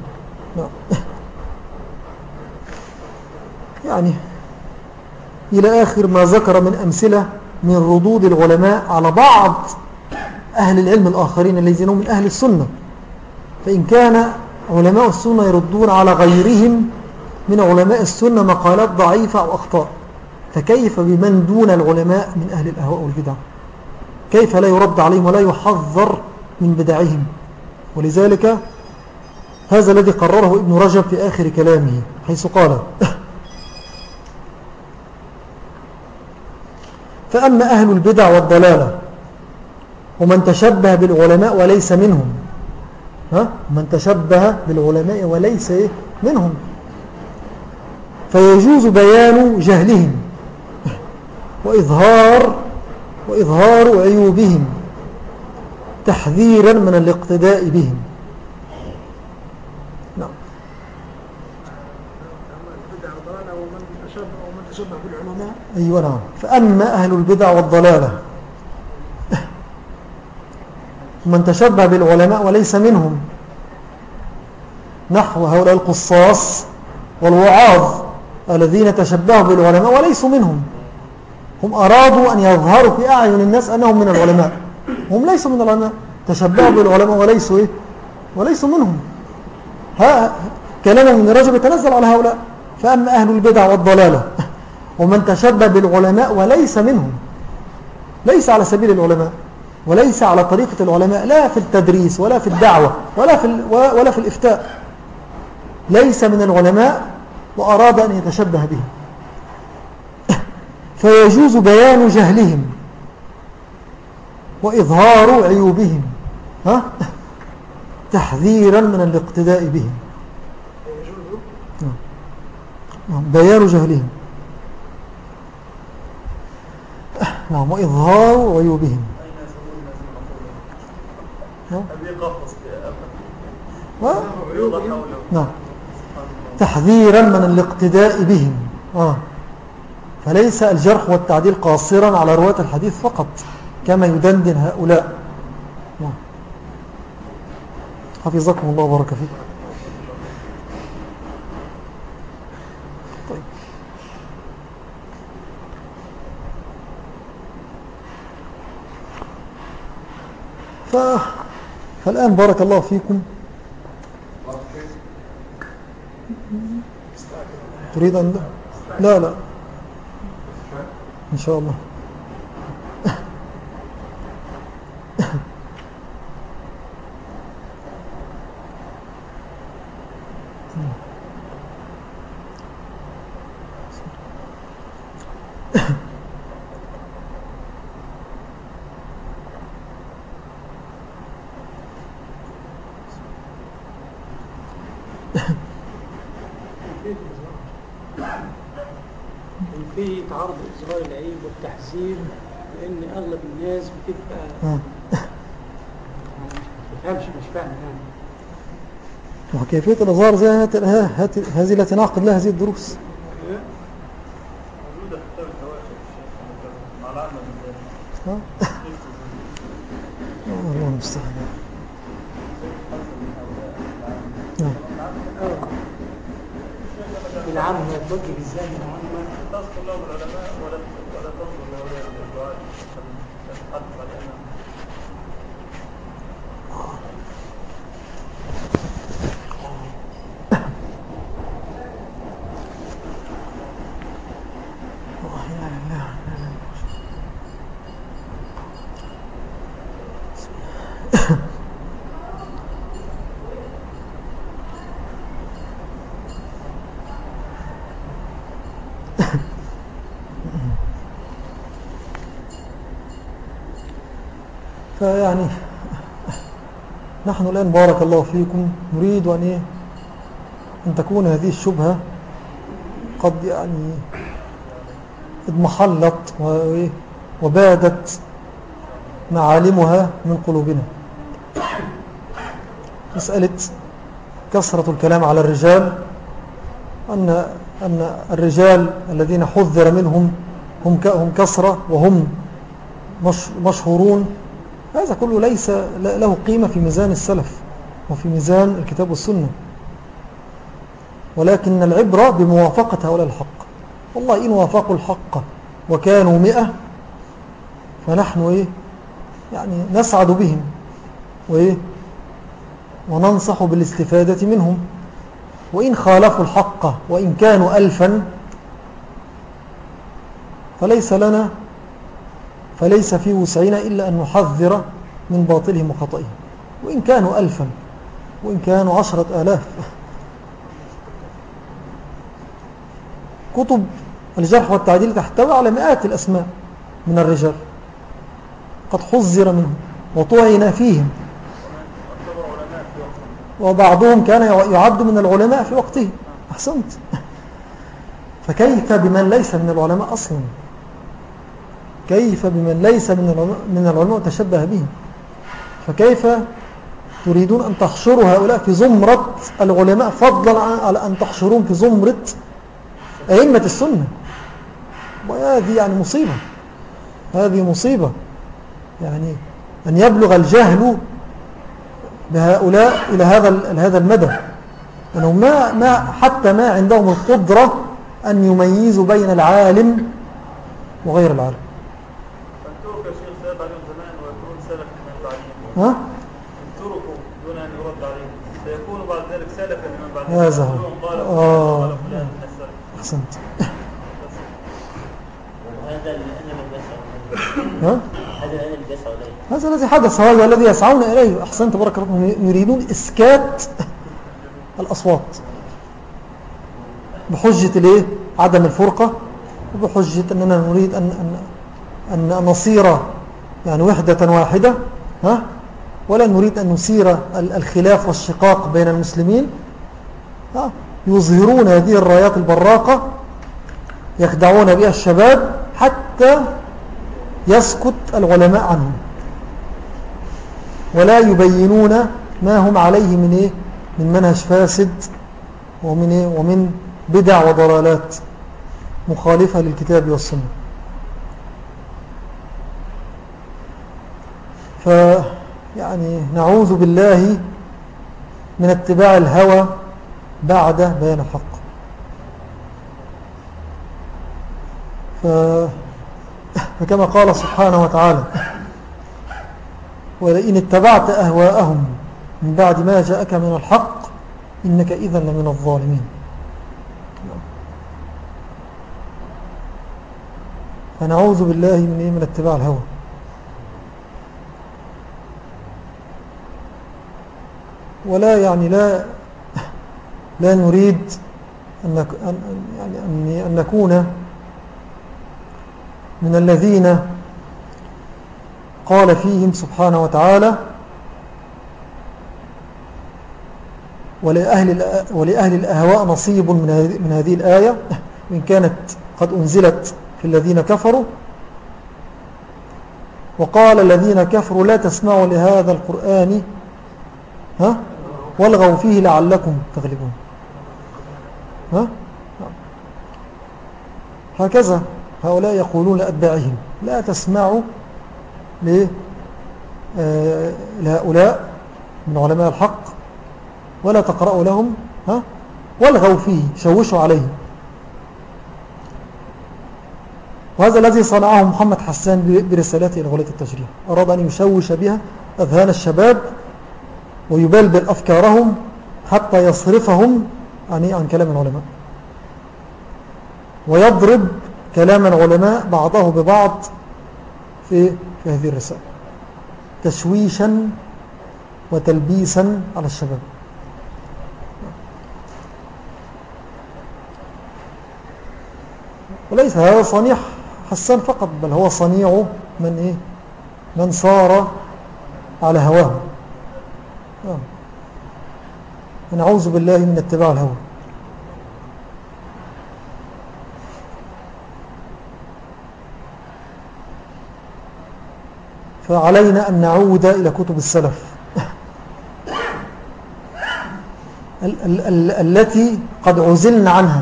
يعني إلى آخر ما ذكر من أمثلة من ردود العلماء على بعض أهل العلم الآخرين الذين هم من أهل السنة. فإن كان علماء السنة يردون على غيرهم من علماء السنة مقالات ضعيفة أو أخطاء، فكيف بمن دون العلماء من أهل الأهواء والبدع؟ كيف لا يرد عليهم ولا يحذر من بدعهم؟ ولذلك هذا الذي قرره ابن رجب في آخر كلامه، حيث قال: فأما أهل البدع والضلالة ومن تشبه بالعلماء وليس منهم، من تشبه بالعلماء وليس منهم، فيجوز بيان جهلهم وإظهار عيوبهم تحذيرا من الاقتداء بهم. نعم. ومن تشبه بالعلماء. أيوة نعم. فأما أهل البدع والضلالة من تشبه بالعلماء وليس منهم، نحو هؤلاء القصاص والوعاظ الذين تشبهوا بالعلماء وليسوا منهم. هم أرادوا أن يظهروا في أعين الناس أنهم من العلماء، هم ليسوا من العلماء، تشبهوا بالعلماء وليسوا منهم. كلام من رجب يتنزل على هؤلاء. فأما أهل البدع والضلالة ومن تشبه بالعلماء وليس منهم، ليس على سبيل العلماء وليس على طريقة العلماء، لا في التدريس ولا في الدعوة ولا في الإفتاء، ليس من العلماء وأراد أن يتشبه بهم، فيجوز بيان جهلهم وإظهار عيوبهم تحذيرا من الاقتداء بهم. بيان جهلهم، نعم، وإظهار عيوبهم. نعم، تحذيرا من الاقتداء بهم. فليس الجرح والتعديل قاصرا على رواة الحديث فقط كما يدندن هؤلاء. نعم. حفظكم الله وبارك فيكم. طيب. فالآن بارك الله فيكم، تريد أن لا إن شاء الله. في تعرض إظهار العيب والتحذير، لأن أغلب الناس بتبقى مش فاهم يعني. وكيفية الإظهار زي هذه التي نعقد لها هذه الدروس. موجودة في كتاب الهواشف مع العامة من الله المستعان. العامة يتوجه ازاي العامة تذكر لهم العلماء ولا تنظر لهؤلاء الدعاء تتحدث علينا. فيعني نحن الآن بارك الله فيكم نريد أن تكون هذه الشبهة قد يعني اضمحلت وبادت معالمها من قلوبنا. مسألة كثرة الكلام على الرجال، أن الرجال الذين حذر منهم هم كثرة وهم مشهورون، هذا كله ليس له قيمة في ميزان السلف. وفي ميزان الكتاب والسنة، ولكن العبرة بموافقة هؤلاء الحق. والله إن وافقوا الحق وكانوا 100 فنحن يعني نسعد بهم وننصح بالاستفادة منهم. وإن خالفوا الحق وإن كانوا 1000 فليس في وسعنا إلا أن نحذر من باطلهم وخطئهم، وإن كانوا 1000 وإن كانوا 10,000. كتب الجرح والتعديل تحتوي على مئات الأسماء من الرجال قد حذر منهم وطعن فيهم، وبعضهم كان يعد من العلماء في وقته. أحسنت. فكيف بمن ليس من العلماء أصلا؟ كيف بمن ليس من العلماء تشبه بهم؟ فكيف تريدون أن تحشروا هؤلاء في زمرة العلماء فضلا على أن تحشرون في زمرة أئمة السنة؟ وهذه يعني مصيبة، هذه مصيبة، يعني أن يبلغ الجهل بهؤلاء إلى هذا المدى، أنهم حتى ما عندهم القدرة أن يميزوا بين العالم وغير العالم. فانترك يا شيخ سيد عليهم زمان ويكون سلف لمن بعدهم. انتركوا دون أن يرد عليهم سيكون بعد ذلك سلفا لمن بعدهم. هذا هو. قال فلان من السلف. أحسنت. هذا الأدب البشر. هذا الأدب البشر إليه. هذا الذي حدث، هذا الذي يسعون إليه. أحسنت بارك الله. يريدون إسكات الأصوات بحجة عدم الفرقة، وبحجة أننا نريد أن نصير يعني وحدة واحدة، ولا نريد أن نثير الخلاف والشقاق بين المسلمين. يظهرون هذه الرايات البراقة يخدعون بها الشباب حتى يسكت العلماء عنهم، ولا يبينون ما هم عليه من منهج فاسد ومن بدع وضلالات مخالفة للكتاب والسنة. فيعني نعوذ بالله من اتباع الهوى بعد بيان الحق. فكما قال سبحانه وتعالى: ولئن اتبعت أهواءهم من بعد ما جاءك من الحق إنك إذن لمن الظالمين. فنعوذ بالله من اتباع الهوى. ولا يعني لا نريد أن نكون من الذين قال فيهم سبحانه وتعالى: ولأهل الأهواء نصيب من هذه الآية وإن كانت قد أنزلت في الذين كفروا. وقال الذين كفروا لا تسمعوا لهذا القرآن والغوا فيه لعلكم تغلبون. هكذا هؤلاء يقولون لأتباعهم: لا تسمعوا لهؤلاء من علماء الحق ولا تقرأوا لهم والغوا فيه، شوشوا عليه. وهذا الذي صنعه محمد حسان برسالته إلى غلاة التشريع. أراد أن يشوش بها أذهان الشباب ويبلبل أفكارهم حتى يصرفهم عن كلام العلماء، ويضرب كلام العلماء بعضه ببعض في هذه الرسالة تشويشا وتلبيسا على الشباب. وليس هذا صنيع حسان فقط، بل هو صنيع من صار على هواه. نعوذ بالله من اتباع الهوى. فعلينا أن نعود إلى كتب السلف التي قد عزلنا عنها.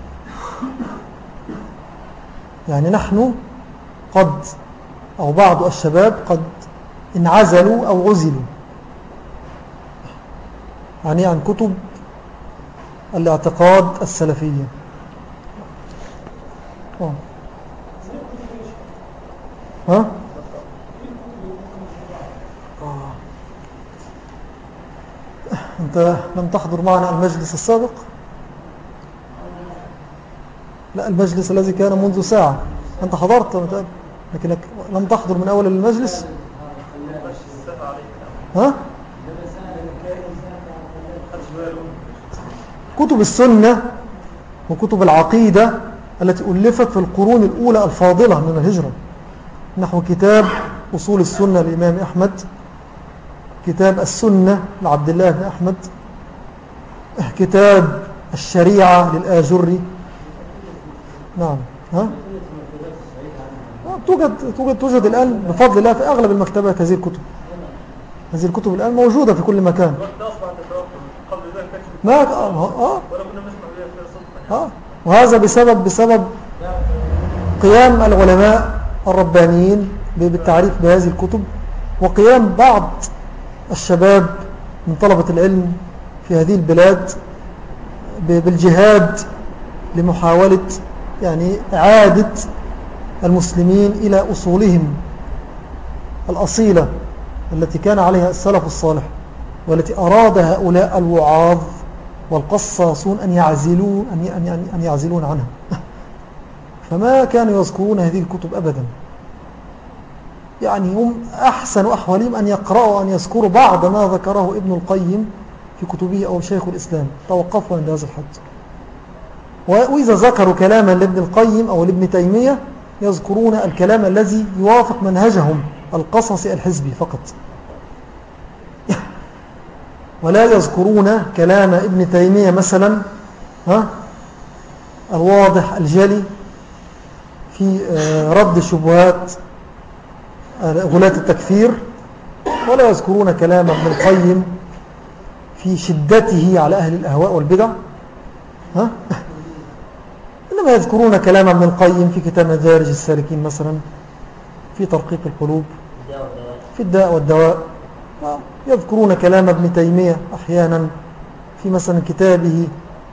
يعني نحن أو بعض الشباب قد انعزلوا أو عزلوا يعني عن كتب الاعتقاد السلفية. ها؟ أنت لم تحضر معنا المجلس السابق؟ لا، المجلس الذي كان منذ ساعة. أنت حضرت لكنك لم تحضر من أول المجلس. ها؟ كتب السنة وكتب العقيدة التي ألفت في القرون الأولى الفاضلة من الهجرة، نحو كتاب أصول السنة للإمام أحمد، كتاب السنة لعبد الله بن أحمد، كتاب الشريعة للآجري. نعم. ها؟ توجد الآن بفضل الله في أغلب المكتبات هذه الكتب. هذه الكتب الآن موجودة في كل مكان. وهذا بسبب قيام العلماء الربانيين بالتعريف بهذه الكتب، وقيام بعض الشباب من طلبة العلم في هذه البلاد بالجهاد لمحاولة يعني إعادة المسلمين إلى أصولهم الأصيلة التي كان عليها السلف الصالح، والتي أراد هؤلاء الوعاظ والقصاصون أن يعزلون عنها. فما كانوا يذكرون هذه الكتب أبدا. يعني هم أحسن أحوالهم أن يقرأوا أن يذكروا بعض ما ذكره ابن القيم في كتبه أو شيخ الإسلام، توقفوا عند هذا الحد. وإذا ذكروا كلاما لابن القيم أو لابن تيمية يذكرون الكلام الذي يوافق منهجهم القصصي الحزبي فقط، ولا يذكرون كلام ابن تيمية مثلا الواضح الجلي في رد شبهات غلاة التكفير، ولا يذكرون كلام ابن القيم في شدته على أهل الأهواء والبدع، إنما يذكرون كلام ابن القيم في كتاب مدارج السالكين مثلا، في ترقيق القلوب، في الداء والدواء. يذكرون كلام ابن تيمية أحيانا في مثلا كتابه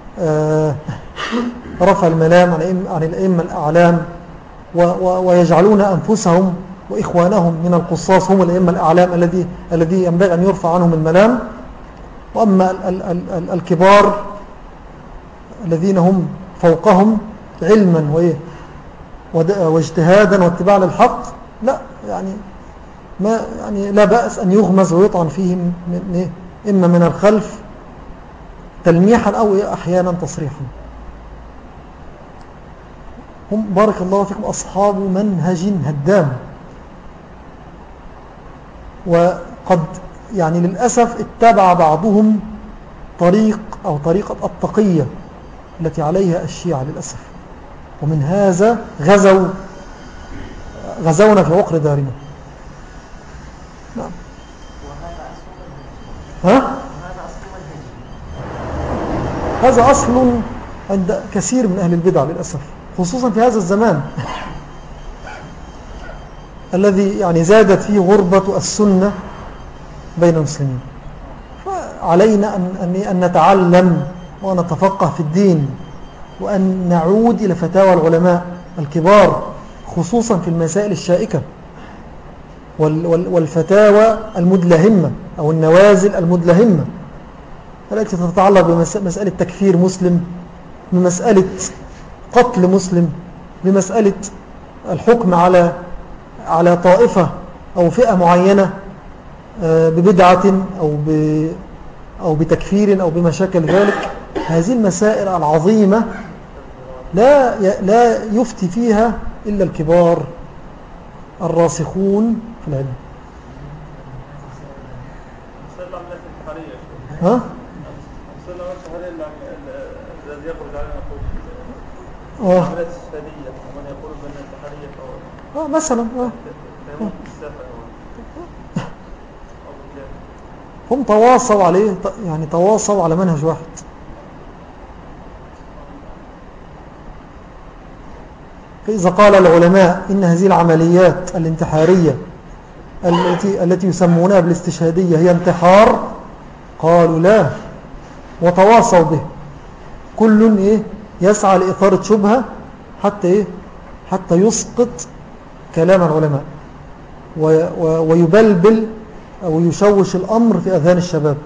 رفع الملام عن الأئمة الأعلام، ويجعلون أنفسهم وإخوانهم من القصاص هم الأئمة الأعلام الذي ينبغي أن يرفع عنهم الملام. وأما الكبار الذين هم فوقهم علما واجتهادا واتباعا للحق، لا يعني لا بأس أن يغمز ويطعن فيهم إما من الخلف تلميحا أو أحيانا تصريحا. هم بارك الله فيكم أصحاب منهج هدام، وقد يعني للأسف اتبع بعضهم طريقة التقية التي عليها الشيعة للأسف، ومن هذا غزونا في عقر دارنا. نعم. هذا أصل عند كثير من أهل البدع للأسف، خصوصا في هذا الزمان الذي يعني زادت فيه غربة السنة بين المسلمين. فعلينا أن نتعلم ونتفقه في الدين، وأن نعود إلى فتاوى العلماء الكبار، خصوصا في المسائل الشائكة والفتاوى المدلهمة أو النوازل المدلهمة التي تتعلق بمسألة تكفير مسلم، بمسألة قتل مسلم، بمسألة الحكم على طائفة أو فئة معينة ببدعة أو بتكفير أو بمشاكل ذلك. هذه المسائل العظيمة لا يفتي فيها إلا الكبار الراسخون في العلم. ها؟ الذي يخرج علينا يقول عمليات السفادية، ومن يقول بأن التحرية مثلا هم تواصوا عليه، يعني تواصوا على منهج واحد. فإذا قال العلماء إن هذه العمليات الانتحارية التي يسمونها بالاستشهادية هي انتحار، قالوا لا، وتواصوا به، كل إيه يسعى لإثارة شبهة حتى إيه حتى يسقط كلام العلماء ويبلبل أو يشوش الأمر في أذهان الشباب.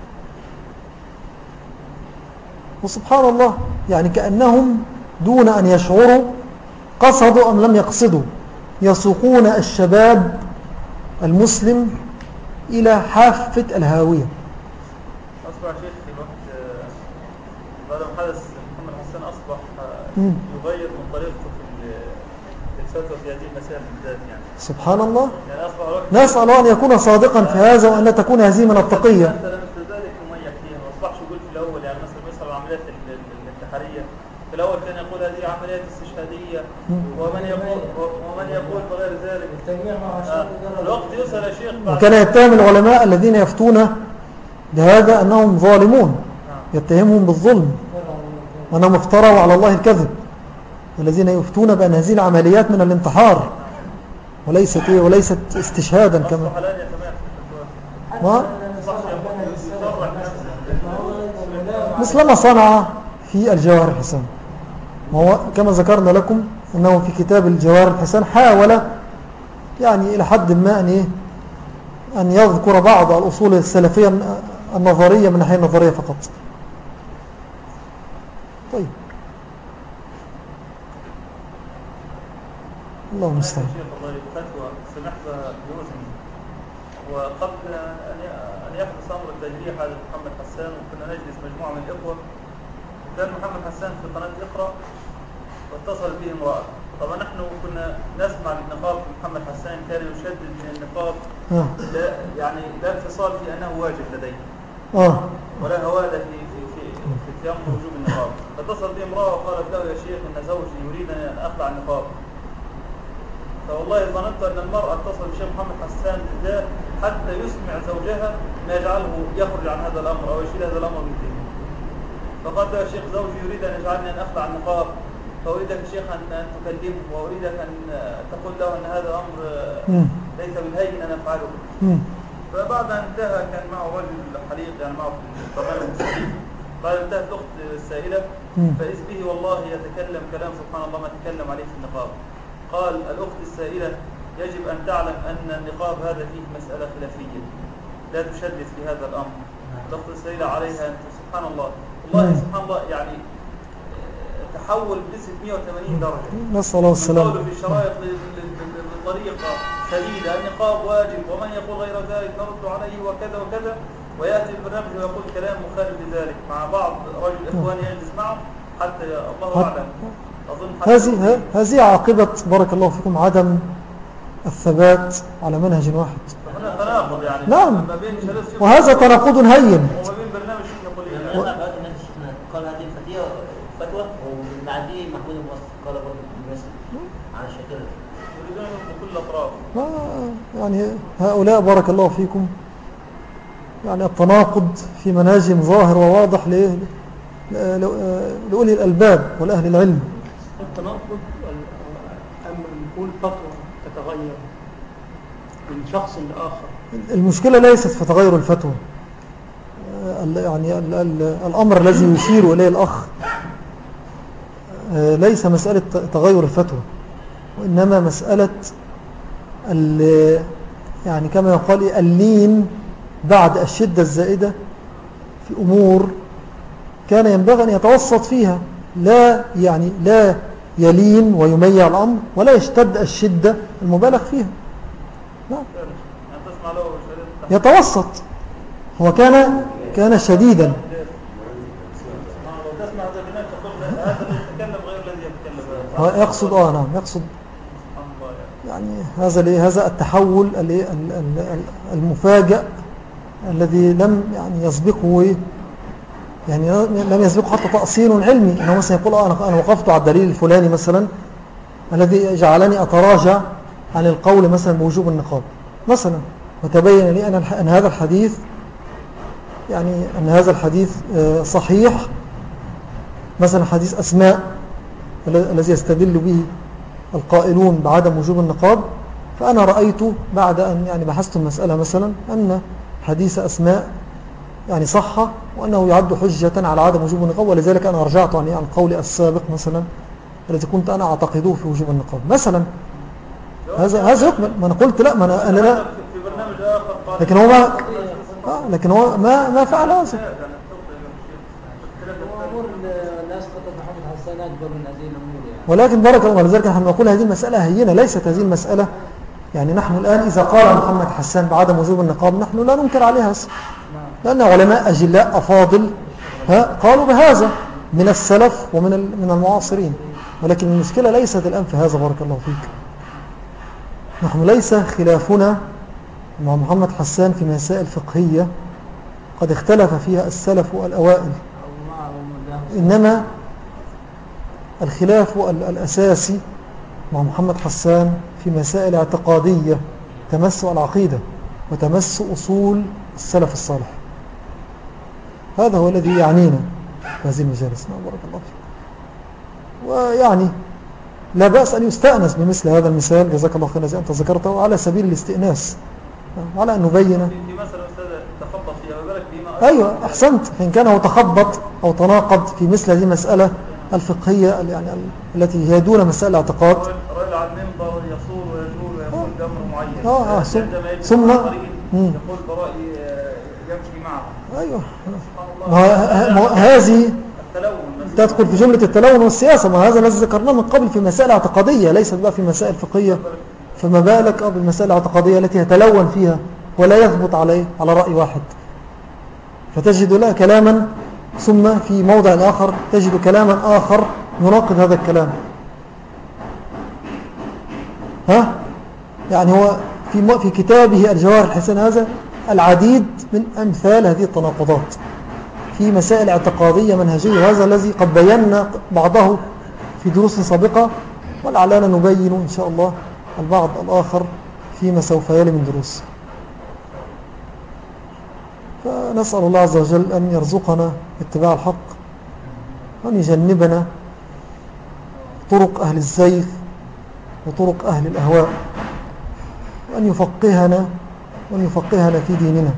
وسبحان الله يعني كأنهم دون أن يشعروا قصدوا أم لم يقصدوا يسوقون الشباب المسلم إلى حافة الهاوية. أصبح شيخ في الوقت بعد ما حدث محمد حسان أصبح يغير من طريقته في الفتوى في هذه المسائل بالذات يعني. سبحان الله. يعني أصبح نسأل الله أن يكون صادقا في هذا وأن تكون هزيمة التقية. مثل ذلك مميز فيه ما أصبحش يقول في الأول يعني مثلا بيسأل العمليات الانتحارية في الأول كان يقول هذه عمليات استشهادية ومن يقول بغير ذلك. الوقت يسأل يا شيخ وكان يتهم العلماء الذين يفتون بهذا أنهم ظالمون، يتهمهم بالظلم وأنهم افتروا على الله الكذب، الذين يفتون بأن هذه العمليات من الانتحار وليست استشهادا كما مثل ما صنع في الجواهر الحسان. وهو كما ذكرنا لكم أنه في كتاب الجواهر الحسان حاول يعني إلى حد ما أن يذكر بعض الأصول السلفية النظرية من الناحية النظرية فقط. طيب الله المستعان. فتوى سمحت بوزن وقبل أن يحدث أمر التجريح على محمد حسان وكنا نجلس مجموعة من الإخوة وكان محمد حسان في قناة اقرأ واتصل به امرأة. طبعا نحن كنا نسمع النقاب في محمد حسان كان يشدد من النقاب لا يعني لا انفصال في أنه واجب لديه ولا هوادة في أمر وجوب النقاب. فاتصل به امرأة وقالت له يا شيخ إن زوجي يريد أن أخلع النقاب. فوالله ظننت أن المرأة اتصل بشيخ محمد حسان ده حتى يسمع زوجها ما يجعله يخرج عن هذا الأمر أو يشيل هذا الأمر من دينه. فقالت له يا شيخ زوجي يريد أن يجعلني أن أخلع النقاب فأريدك يا شيخ أن تكلمه وأريدك أن تقول له أن هذا الأمر ليس بالهين أن أفعله. فبعد أن انتهى كان معه رجل حليق يعني معه في البرنامج المستقيم قال انتهت الأخت السائلة فإذ به والله يتكلم كلام سبحان الله ما تكلم عليه في النقاب. قال الأخت السائلة يجب أن تعلم أن النقاب هذا فيه مسألة خلافية لا تشدد في هذا الأمر. الأخت السائلة عليها أن سبحان الله والله سبحان الله يعني تحول بنسبة 180 درجة. نسأل الله السلامة. قوله في الشرائط بطريقة سديدة النقاب واجب ومن يقول غير ذلك نرد عليه وكذا وكذا ويأتي البرنامج ويقول كلام مخالف لذلك مع بعض رجل إخواني يجلس معه حتى الله أعلم. هذه عاقبة بارك الله فيكم عدم الثبات على منهج واحد. هنا تناقض يعني. نعم وهذا تناقض هين. وما بين برنامج شيخنا قال هذه فتوى ومع دي محمود المصري قال برضه المصري على شكل يريدون بكل الأطراف. يعني هؤلاء بارك الله فيكم يعني التناقض في منهجهم ظاهر وواضح لأولي الألباب والأهل العلم. التناقض أما نقول فتوى تتغير من شخص لآخر. المشكلة ليست في تغير الفتوى يعني الأمر الذي يشير إليه الأخ ليس مسألة تغير الفتوى وإنما مسألة يعني كما يقال اللين بعد الشدة الزائدة في أمور كان ينبغي أن يتوسط فيها لا يلين ويميع الأمر ولا يشتد الشدة المبالغ فيها. لا يتوسط. هو كان شديدا. يقصد نعم يقصد يعني هذا التحول المفاجئ الذي لم يعني يسبقه يعني لم يسبقه حتى تأصيل علمي انه مثلا يقول انا وقفت على الدليل الفلاني مثلا الذي جعلني اتراجع عن القول مثلا بوجوب النقاب مثلا وتبين لي ان هذا الحديث يعني ان هذا الحديث صحيح مثلا حديث أسماء الذي يستدل به القائلون بعدم وجوب النقاب. فأنا رأيت بعد أن يعني بحثت المسألة مثلا أن حديث أسماء يعني صح وأنه يعد حجة على عدم وجوب النقاب، ولذلك أنا رجعت عن قولي السابق مثلا الذي كنت أنا أعتقده في وجوب النقاب مثلا. هذا يكمل. ما أنا قلت لا، ما أنا لا، في برنامج آخر قال لكن هو ما فعل هذا. وأمور الناس خطط محمد حسان أكبر من هذه الأمور يعني. ولكن بارك الله، ولذلك نحن نقول هذه المسألة هينة، ليست هذه المسألة يعني نحن الآن إذا قال محمد حسان بعدم وجوب النقاب نحن لا ننكر عليها، لأن علماء أجلاء أفاضل قالوا بهذا من السلف ومن المعاصرين. ولكن المشكلة ليست الآن في هذا، بارك الله فيك. نحن ليس خلافنا مع محمد حسان في مسائل فقهية قد اختلف فيها السلف الأوائل، إنما الخلاف الأساسي مع محمد حسان في مسائل اعتقادية تمس العقيدة وتمس أصول السلف الصالح. هذا هو الذي يعنينا في هذه المجالس. بارك الله فيك. ويعني لا بأس أن يستأنس بمثل هذا المثال، جزاك الله خيرا زي أنت ذكرته، على سبيل الاستئناس، على أن نبين في مسألة أستاذ تخبط فيها وبالك بما أيوة أحسنت، إن كان هو تخبط أو تناقض في مثل هذه المسألة الفقهية يعني التي هي دون مسألة اعتقاد. رجل على المنبر يصور ويجول ويقول بأمر معين، ثم يقول برأي يمشي معه. أيوة هذه تدخل في جملة التلون والسياسة، ما هذا الذي ذكرناه من قبل في مسائل اعتقادية ليست بقى في مسائل فقهية. فما بالك بالمسائل الاعتقادية التي يتلون فيها ولا يثبت على رأي واحد، فتجد لها كلاما ثم في موضع آخر تجد كلاما آخر يناقض هذا الكلام. يعني هو في كتابه الجواهر الحسن هذا العديد من أمثال هذه التناقضات في مسائل اعتقادية منهجية، هذا الذي قد بينا بعضه في دروس سابقة، ولعلنا نبين إن شاء الله البعض الآخر فيما سوف يلي من دروس. فنسأل الله عز وجل أن يرزقنا اتباع الحق، وأن يجنبنا طرق أهل الزيغ وطرق أهل الأهواء، وأن يفقهنا في ديننا،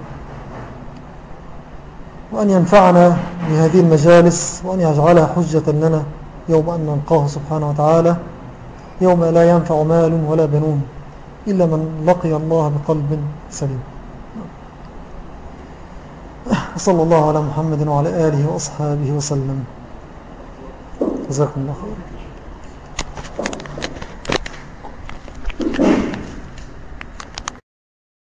وأن ينفعنا بهذه المجالس، وأن يجعلها حجة لنا يوم أن نلقاه سبحانه وتعالى، يوم لا ينفع مال ولا بنون إلا من لقي الله بقلب سليم. وصلى الله على محمد وعلى آله وأصحابه وسلم. جزاكم الله خير.